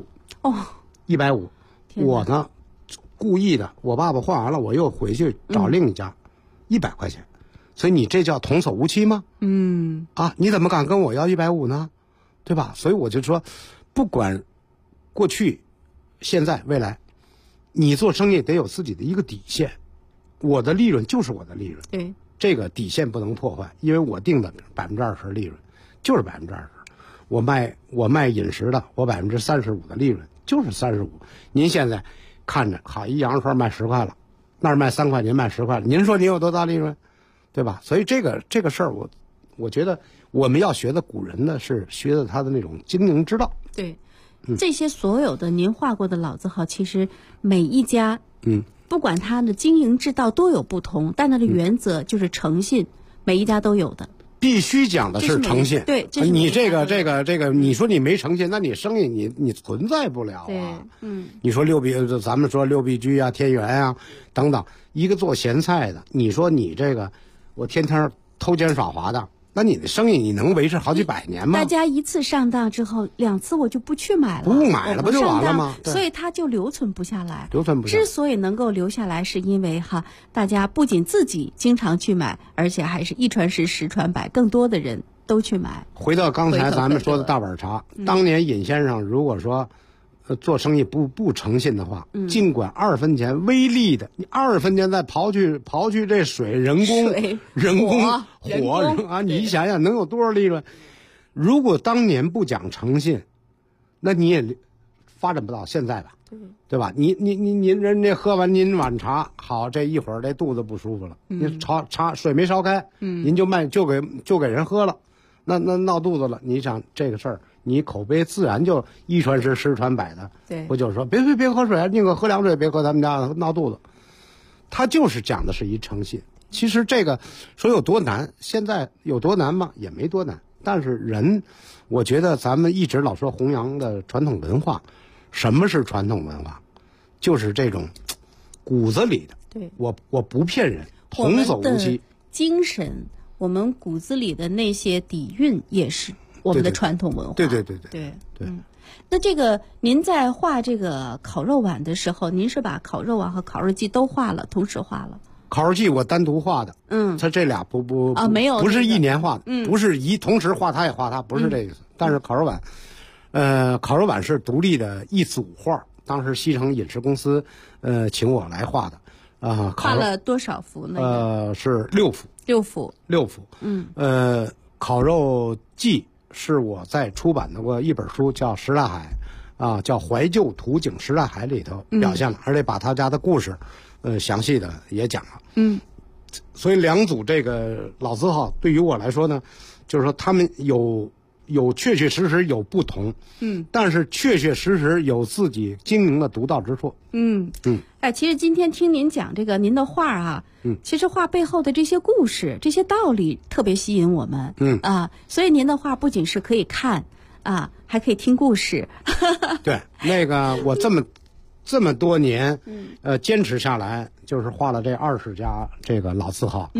Speaker 10: 150。150，我呢故意的，我爸爸换完了，我又回去找另一家，100块钱，所以你这叫童叟无欺吗？你怎么敢跟我要150呢？对吧？所以我就说，不管过去、现在、未来，你做生意得有自己的一个底线，我的利润就是我的利润，
Speaker 11: 对，
Speaker 10: 这个底线不能破坏，因为我定的20%利润就是20%，我卖饮食的，我35%的利润。就是35，您现在看着好，一羊肉串卖10块了，那儿卖3块，您卖10块了，您说您有多大利润，对吧？所以这个事儿，我觉得我们要学的古人呢，是学的他的那种经营之道。
Speaker 11: 对，这些所有的您画过的老字号，其实每一家，不管他的经营之道都有不同，但它的原则就是诚信，每一家都有的。必
Speaker 10: 须讲的是诚信，
Speaker 11: 对，
Speaker 10: 你这个，你说你没诚信，那你生意你存在不了啊。你说咱们说六必居啊、天元啊等等，一个做咸菜的，你说你这个我天天偷奸耍滑的，那你的生意你能维持好几百年吗？
Speaker 11: 大家一次上当之后，2次我就不去买了，
Speaker 10: 不买了不就完了吗？
Speaker 11: 所以它就留存不下来。
Speaker 10: 之
Speaker 11: 所以能够留下来，是因为大家不仅自己经常去买，而且还是1传10、10传百，更多的人都去买。
Speaker 10: 回到刚才咱们说的大碗茶，当年尹先生如果说做生意不诚信的话，尽管2分钱微利的，你2分钱再刨去这水人工火啊，你想想能有多少利润？如果当年不讲诚信，那你也发展不到现在吧？对吧？您人家喝完您碗茶，好，这一会儿这肚子不舒服了，您茶水没烧开，您就给人喝了，那闹肚子了，你想这个事儿，你口碑自然就1传10、10传百的。
Speaker 11: 对，
Speaker 10: 不就是说别喝水，宁可喝凉水，别喝咱们家闹肚子。他就是讲的是一诚信。其实这个说有多难，现在有多难吗？也没多难。但是人，我觉得咱们一直老说弘扬的传统文化，什么是传统文化？就是这种骨子里的。
Speaker 11: 对，
Speaker 10: 我不骗人，童叟无欺。
Speaker 11: 精神，我们骨子里的那些底蕴，也是我们的传统文化。
Speaker 10: 对。
Speaker 11: 那这个您在画这个烤肉碗的时候，您是把烤肉碗和烤肉季都画了，同时画了？
Speaker 10: 烤肉季我单独画的，它这俩
Speaker 11: 没有，
Speaker 10: 不是一年画的，不是同时画它也画它，不是这意思。但是烤肉碗是独立的一组画，当时西城饮食公司请我来画的，
Speaker 11: 画了多少幅呢？
Speaker 10: 是6幅。6幅。烤肉季是我在出版的过一本书，叫《什刹海》，叫《怀旧图景什刹海》里头表现了，而且把他家的故事，详细的也讲了。所以2组这个老字号对于我来说呢，就是说他们有确确实实有不同，但是确确实实有自己经营的独到之处。
Speaker 11: 其实今天听您讲这个您的画其实画背后的这些故事、这些道理特别吸引我们。所以您的画不仅是可以看还可以听故事。
Speaker 10: 对，那个我这么多年坚持下来，就是画了这20家这个老字号。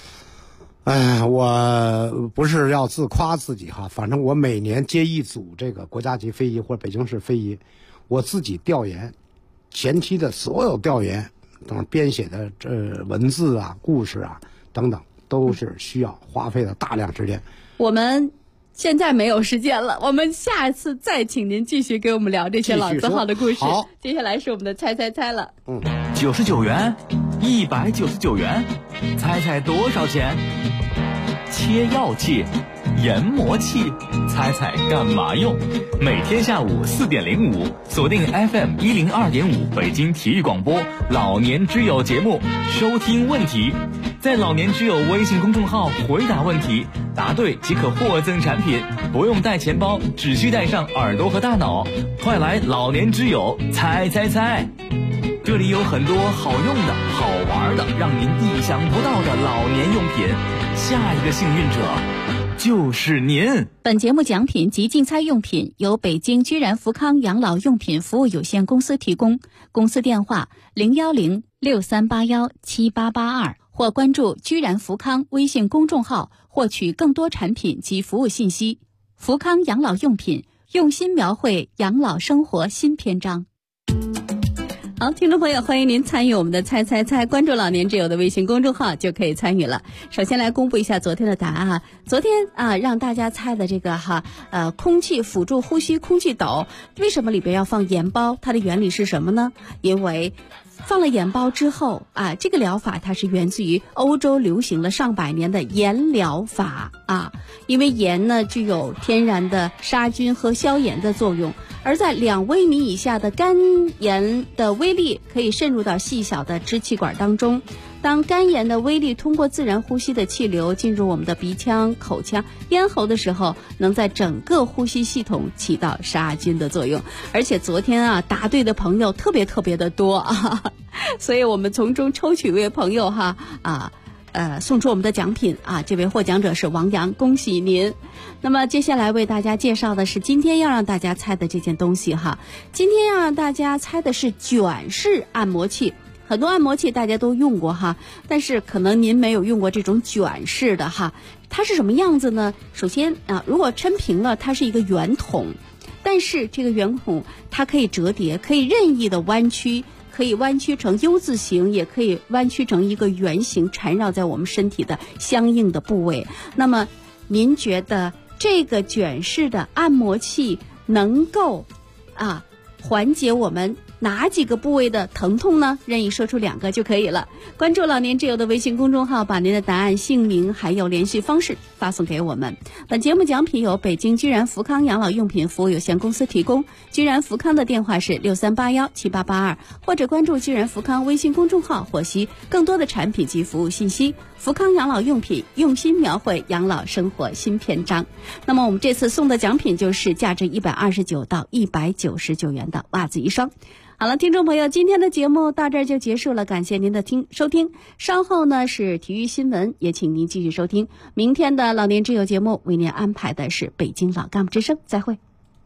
Speaker 10: 我不是要自夸自己反正我每年接一组这个国家级非遗或者北京市非遗，我自己调研前期的所有调研等编写的文字啊、故事啊等等，都是需要花费了大量时间。
Speaker 11: 我们现在没有时间了，我们下次再请您继续给我们聊这些老字号的故事。
Speaker 10: 好，
Speaker 11: 接下来是我们的猜猜猜了。
Speaker 12: 99元，199元，猜猜多少钱？切药器、研磨器，猜猜干嘛用？每天下午4点05，锁定 FM 102.5北京体育广播老年之友节目，收听问题。在老年之友微信公众号回答问题，答对即可获赠产品，不用带钱包，只需带上耳朵和大脑。快来老年之友猜猜猜！这里有很多好用的、好玩的，让您意想不到的老年用品。下一个幸运者就是您。
Speaker 11: 本节目奖品及竞猜用品由北京居然福康养老用品服务有限公司提供，公司电话01063817882，或关注居然福康微信公众号获取更多产品及服务信息。福康养老用品，用心描绘养老生活新篇章。好，听众朋友，欢迎您参与我们的猜猜猜，关注老年之友的微信公众号就可以参与了。首先来公布一下昨天的答案啊，昨天让大家猜的这个空气辅助呼吸空气斗，为什么里边要放盐包？它的原理是什么呢？因为放了盐包之后这个疗法它是源自于欧洲流行了上百年的盐疗法因为盐呢具有天然的杀菌和消炎的作用，而在2微米以下的干盐的微粒可以渗入到细小的支气管当中。当干盐的微粒通过自然呼吸的气流进入我们的鼻腔、口腔、咽喉的时候，能在整个呼吸系统起到杀菌的作用。而且昨天答对的朋友特别的多所以我们从中抽取一位朋友送出我们的奖品这位获奖者是王阳，恭喜您。那么接下来为大家介绍的是今天要让大家猜的这件东西今天要让大家猜的是卷式按摩器。很多按摩器大家都用过但是可能您没有用过这种卷式的它是什么样子呢？首先如果抻平了，它是一个圆筒，但是这个圆筒它可以折叠，可以任意的弯曲，可以弯曲成 U 字形，也可以弯曲成一个圆形，缠绕在我们身体的相应的部位。那么您觉得这个卷式的按摩器能够缓解我们哪几个部位的疼痛呢？任意说出2个就可以了。关注老年之友的微信公众号，把您的答案、姓名还有联系方式发送给我们。本节目奖品由北京居然福康养老用品服务有限公司提供，居然福康的电话是63817882，或者关注居然福康微信公众号获悉更多的产品及服务信息。福康养老用品，用心描绘养老生活新篇章。那么我们这次送的奖品就是价值129到199元的袜子1双。好了，听众朋友，今天的节目到这儿就结束了，感谢您的收听。稍后呢是体育新闻，也请您继续收听明天的老年之友节目，为您安排的是北京老干部之声，再会。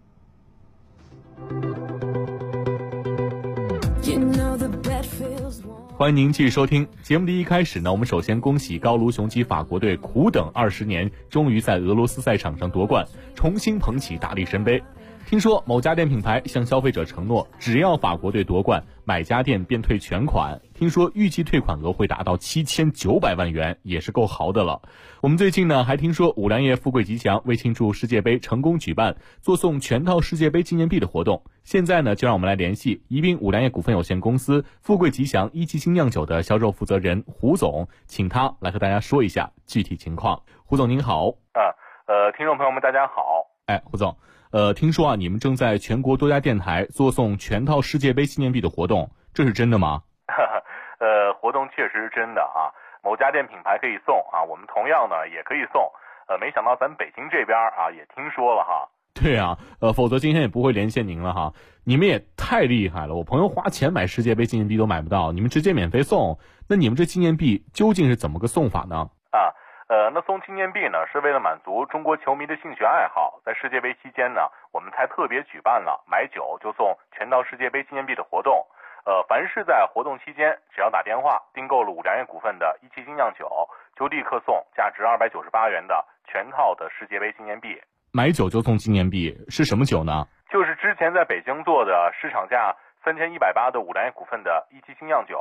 Speaker 13: 欢迎您继续收听节目的一开始呢，我们首先恭喜高卢雄鸡法国队苦等20年，终于在俄罗斯赛场上夺冠，重新捧起大力神杯。听说某家电品牌向消费者承诺，只要法国队夺冠，买家电便退全款。听说预计退款额会达到7900万元，也是够豪的了。我们最近呢还听说五粮液富贵吉祥为庆祝世界杯成功举办做送全套世界杯纪念币的活动。现在呢就让我们来联系宜宾五粮液股份有限公司富贵吉祥一级精酿酒的销售负责人胡总，请他来和大家说一下具体情况。胡总您好。
Speaker 14: 听众朋友们大家好。
Speaker 13: 胡总，听说你们正在全国多家电台做送全套世界杯纪念币的活动，这是真的吗？
Speaker 14: 活动确实是真的某家电品牌可以送我们同样呢也可以送。没想到咱北京这边也听说了
Speaker 13: 对否则今天也不会连线您了你们也太厉害了，我朋友花钱买世界杯纪念币都买不到，你们直接免费送。那你们这纪念币究竟是怎么个送法呢？
Speaker 14: 那送纪念币呢是为了满足中国球迷的兴趣爱好，在世界杯期间呢我们才特别举办了买酒就送全套世界杯纪念币的活动。凡是在活动期间只要打电话订购了五粮液股份的一汽精酿酒，就立刻送价值298元的全套的世界杯纪念币。
Speaker 13: 买酒就送纪念币是什么酒呢？
Speaker 14: 就是之前在北京做的市场价3180的五粮液股份的一汽精酿酒。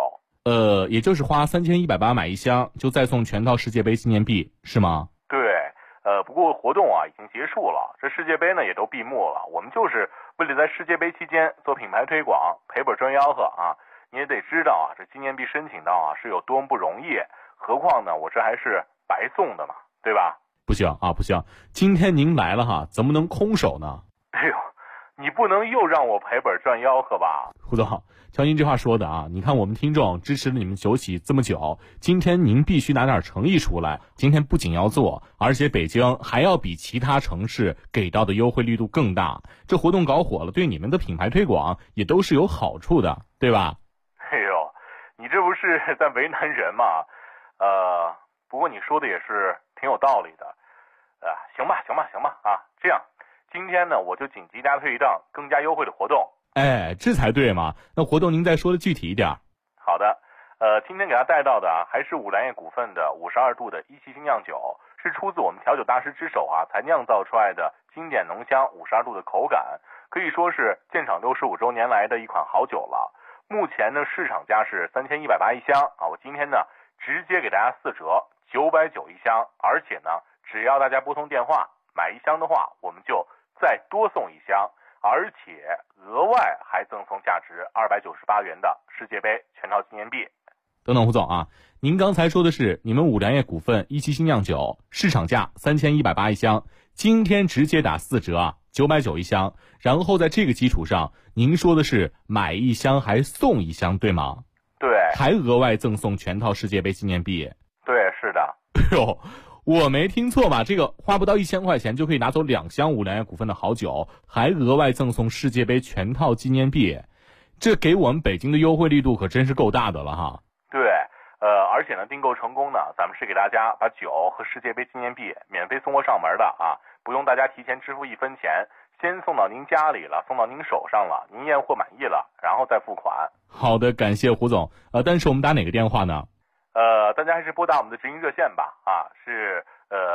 Speaker 13: 也就是花3180买一箱，就再送全套世界杯纪念币，是吗？
Speaker 14: 对，不过活动啊已经结束了，这世界杯呢也都闭幕了，我们就是为了在世界杯期间做品牌推广，赔本赚吆喝啊。你也得知道啊，这纪念币申请到啊是有多么不容易，何况呢我这还是白送的嘛，对吧？
Speaker 13: 不行啊，不行，今天您来了哈，怎么能空手呢？
Speaker 14: 哎呦，你不能又让我赔本赚吆喝吧？
Speaker 13: 胡总，瞧您这话说的啊，你看我们听众支持了你们酒企这么久，今天您必须拿点诚意出来。今天不仅要做，而且北京还要比其他城市给到的优惠力度更大。这活动搞火了，对你们的品牌推广也都是有好处的，对吧？
Speaker 14: 哎呦，你这不是在为难人吗？不过你说的也是挺有道理的。行吧啊，这样，今天呢我就紧急加推一档更加优惠的活动。
Speaker 13: 哎，这才对嘛！那活动您再说的具体一点。
Speaker 14: 好的，今天给大家带到的啊，还是五粮液股份的52度的17星酿酒，是出自我们调酒大师之手啊，才酿造出来的经典浓香52度的口感，可以说是建厂65周年来的一款好酒了。目前呢市场价是3180一箱啊，我今天呢直接给大家4折，990一箱，而且呢只要大家拨通电话买一箱的话，我们就再多送一箱，而且额外还赠送价值298元的世界杯全套纪念币。
Speaker 13: 等等，胡总啊，您刚才说的是你们五粮液股份17星酿酒市场价3180一箱，今天直接打4折啊，990一箱，然后在这个基础上，您说的是买一箱还送一箱，对吗？
Speaker 14: 对，
Speaker 13: 还额外赠送全套世界杯纪念币。
Speaker 14: 对，是的。
Speaker 13: 哎呦，我没听错吧？这个花不到1000块钱就可以拿走2箱五粮液股份的好酒，还额外赠送世界杯全套纪念币，这给我们北京的优惠力度可真是够大的了哈。
Speaker 14: 对，而且呢，订购成功呢，咱们是给大家把酒和世界杯纪念币免费送货上门的啊，不用大家提前支付1分钱，先送到您家里了，送到您手上了，您验货满意了，然后再付款。
Speaker 13: 好的，感谢胡总。但是我们打哪个电话呢？
Speaker 14: 大家还是拨打我们的直营热线吧，啊，是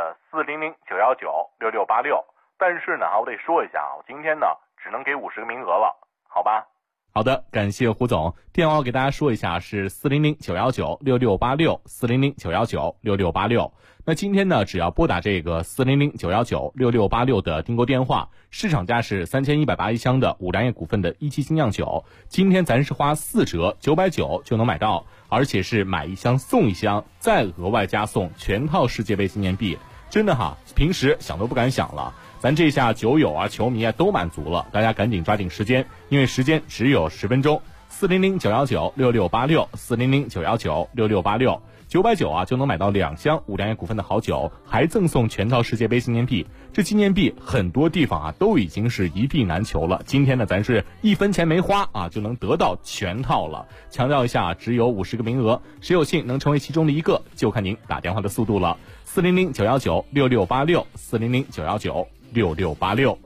Speaker 14: 400-919-6686。但是呢，我得说一下啊，我今天呢只能给50个名额了，好吧？
Speaker 13: 好的，感谢胡总。电话给大家说一下是400-919-6686 400-919-6686。那今天呢，只要拨打这个400-919-6686的订购电话，市场价是3180一箱的五粮液股份的17星酿酒，今天咱是花4折990就能买到，而且是买一箱送一箱，再额外加送全套世界杯纪念币。真的哈，平时想都不敢想了。咱这下酒友啊、球迷啊都满足了，大家赶紧抓紧时间，因为时间只有10分钟。400-919-6686 400-919-6686 990啊就能买到2箱五粮液股份的好酒，还赠送全套世界杯纪念币。这纪念币很多地方啊都已经是一币难求了，今天呢咱是1分钱没花啊就能得到全套了。强调一下，只有50个名额，谁有幸能成为其中的一个，就看您打电话的速度了。400-919-6686 400-919-6686。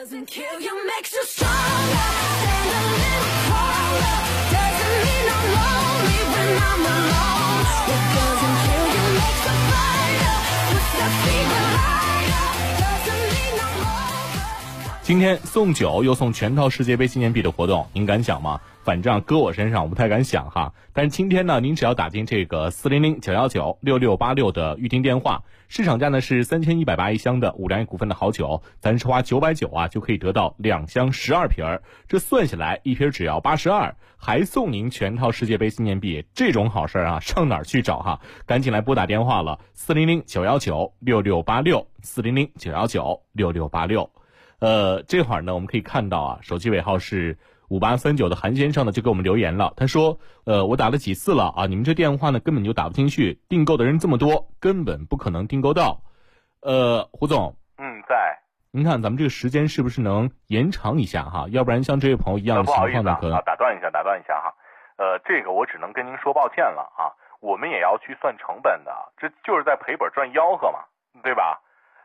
Speaker 13: 今天送酒又送全套世界杯纪念币的活动，您敢想吗？反正搁我身上我不太敢想哈。但是今天呢，您只要打进这个400-919-6686的预订电话，市场价呢是3180一箱的五粮液股份的好酒，咱是花990啊就可以得到2箱12瓶儿，这算下来一瓶只要82，还送您全套世界杯纪念币，这种好事啊上哪儿去找哈？赶紧来拨打电话了，400-919-6686 400-919-6686。这会儿呢，我们可以看到啊，手机尾号是5839的韩先生呢就给我们留言了，他说，我打了几次了啊，你们这电话呢根本就打不进去，订购的人这么多，根本不可能订购到。胡总，
Speaker 14: 在。
Speaker 13: 您看咱们这个时间是不是能延长一下哈？要不然像这位朋友一样的情况呢，可能
Speaker 14: 打断一下哈，这个我只能跟您说抱歉了啊，我们也要去算成本的，这就是在赔本赚吆喝嘛，对吧？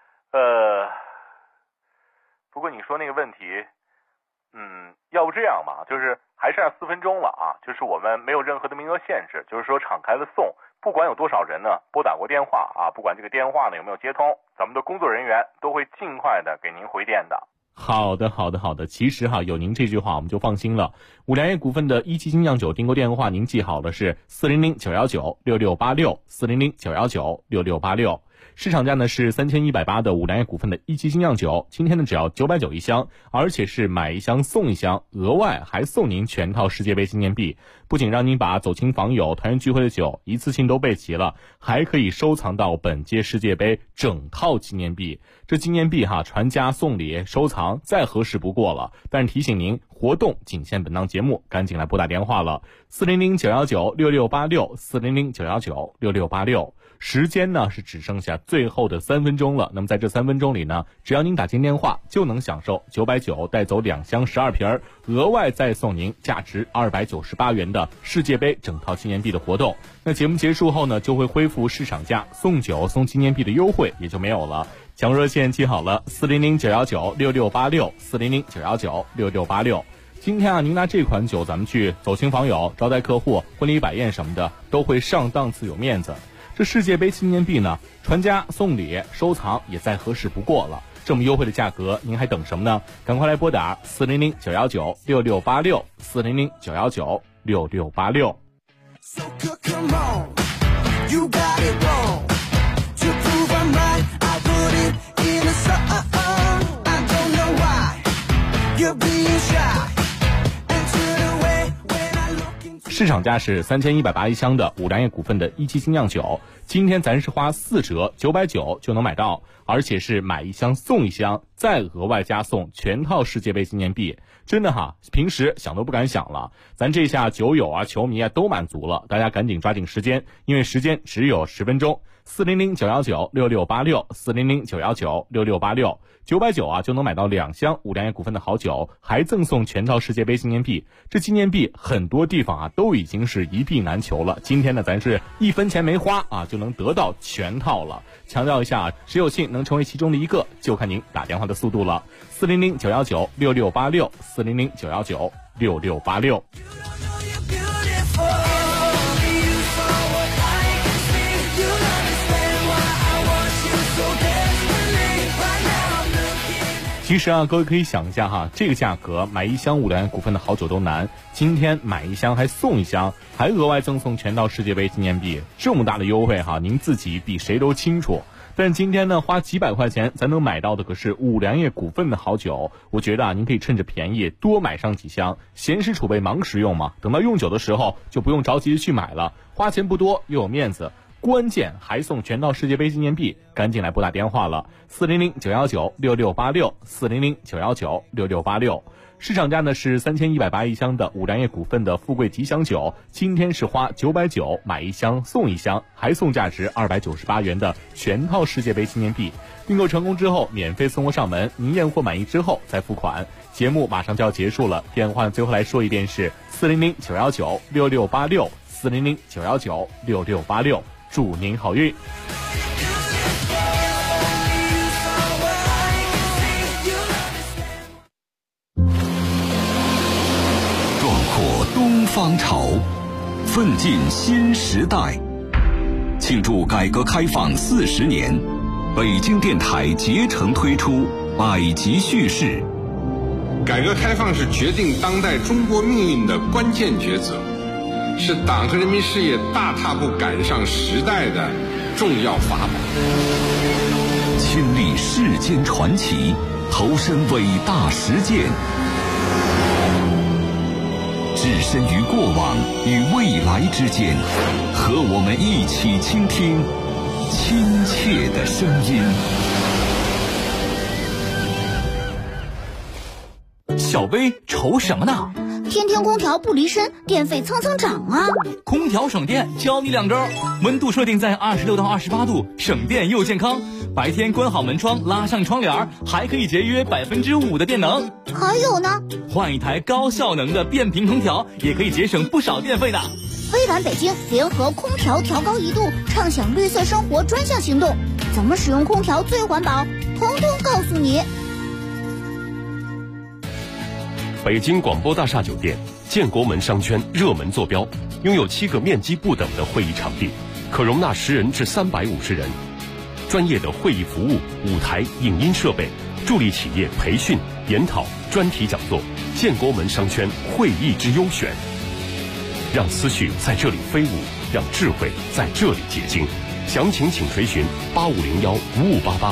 Speaker 14: 不过你说那个问题，要不这样吧，就是还剩下4分钟了啊，就是我们没有任何的名额限制，就是说敞开了送，不管有多少人呢拨打过电话啊，不管这个电话呢有没有接通，咱们的工作人员都会尽快的给您回电的。
Speaker 13: 好的。其实有您这句话我们就放心了。五粮液股份的一期精酿酒订购电话您记好了，是400-919-6686，400-919-6686。市场价呢是3180的五粮液股份的一期精酿酒，今天呢只要990一箱，而且是买一箱送一箱，额外还送您全套世界杯纪念币。不仅让您把走亲访友、团圆聚会的酒一次性都备齐了，还可以收藏到本届世界杯整套纪念币。这纪念币传家送礼收藏再合适不过了。但是提醒您，活动仅限本档节目，赶紧来拨打电话了，400-919-6686，400-919-6686。时间呢是只剩下最后的3分钟了。那么在这3分钟里呢，只要您打进电话，就能享受990带走2箱12瓶，额外再送您价值298元的世界杯整套纪念币的活动。那节目结束后呢，就会恢复市场价送酒送纪念币的优惠也就没有了。抢热线记好了，400-919-6686，400-919-6686。今天您拿这款酒咱们去走亲访友、招待客户、婚礼摆宴什么的，都会上档次有面子。这世界杯纪念币呢，传家送礼收藏也再合适不过了。这么优惠的价格，您还等什么呢？赶快来拨打400-919-6686，400-919-6686。市场价是3180一箱的五粮液股份的一期精酿酒，今天咱是花4折990就能买到，而且是买一箱送一箱，再额外加送全套世界杯纪念币。真的平时想都不敢想了。咱这下酒友球迷都满足了，大家赶紧抓紧时间，因为时间只有10分钟。400-919-6686，400-919-6686，990就能买到2箱五粮液股份的好酒，还赠送全套世界杯纪念币。这纪念币很多地方都已经是一币难求了，今天呢咱是1分钱没花就能得到全套了。强调一下，谁有幸能成为其中的一个，就看您打电话的速度了。400-919-6686，400-919-6686。其实各位可以想一下这个价格买一箱五粮液股份的好酒都难，今天买一箱还送一箱，还额外赠送全套世界杯纪念币，这么大的优惠您自己比谁都清楚。但今天呢，花几百块钱咱能买到的可是五粮液股份的好酒，我觉得您可以趁着便宜多买上几箱，闲时储备忙时用嘛，等到用酒的时候就不用着急去买了，花钱不多又有面子，关键还送全套世界杯纪念币，赶紧来拨打电话了，400-919-6686，400-919-6686。市场价呢是3180一箱的五粮液股份的富贵吉祥酒，今天是花990买一箱送一箱，还送价值298元的全套世界杯纪念币。订购成功之后免费送货上门，您验货满意之后再付款。节目马上就要结束了，电话最后来说一遍是400-919-6686，400-919-6686。祝您好运。
Speaker 1: 东方潮，奋进新时代。庆祝改革开放40年，北京电台竭诚推出百集叙事。
Speaker 15: 改革开放是决定当代中国命运的关键抉择，是党和人民事业大踏步赶上时代的重要法宝。
Speaker 1: 亲历世间传奇，投身伟大实践，置身于过往与未来之间，和我们一起倾听亲切的声音。
Speaker 12: 小薇愁什么呢？
Speaker 16: 天天空调不离身，电费蹭蹭涨啊！
Speaker 12: 空调省电，教你2招：温度设定在26到28度，省电又健康。白天关好门窗，拉上窗帘，还可以节约5%的电能。
Speaker 16: 还有呢，
Speaker 12: 换一台高效能的变频空调，也可以节省不少电费的。
Speaker 16: 微软北京联合空调调高1度，畅享绿色生活专项行动，怎么使用空调最环保，通通告诉你。
Speaker 17: 北京广播大厦酒店建国门商圈热门坐标，拥有7个面积不等的会议场地，可容纳10人至350人。 专业的会议服务、舞台、影音设备，助力企业培训、研讨、专题讲座。建国门商圈会议之优选，让思绪在这里飞舞，让智慧在这里结晶。详情请垂询85015588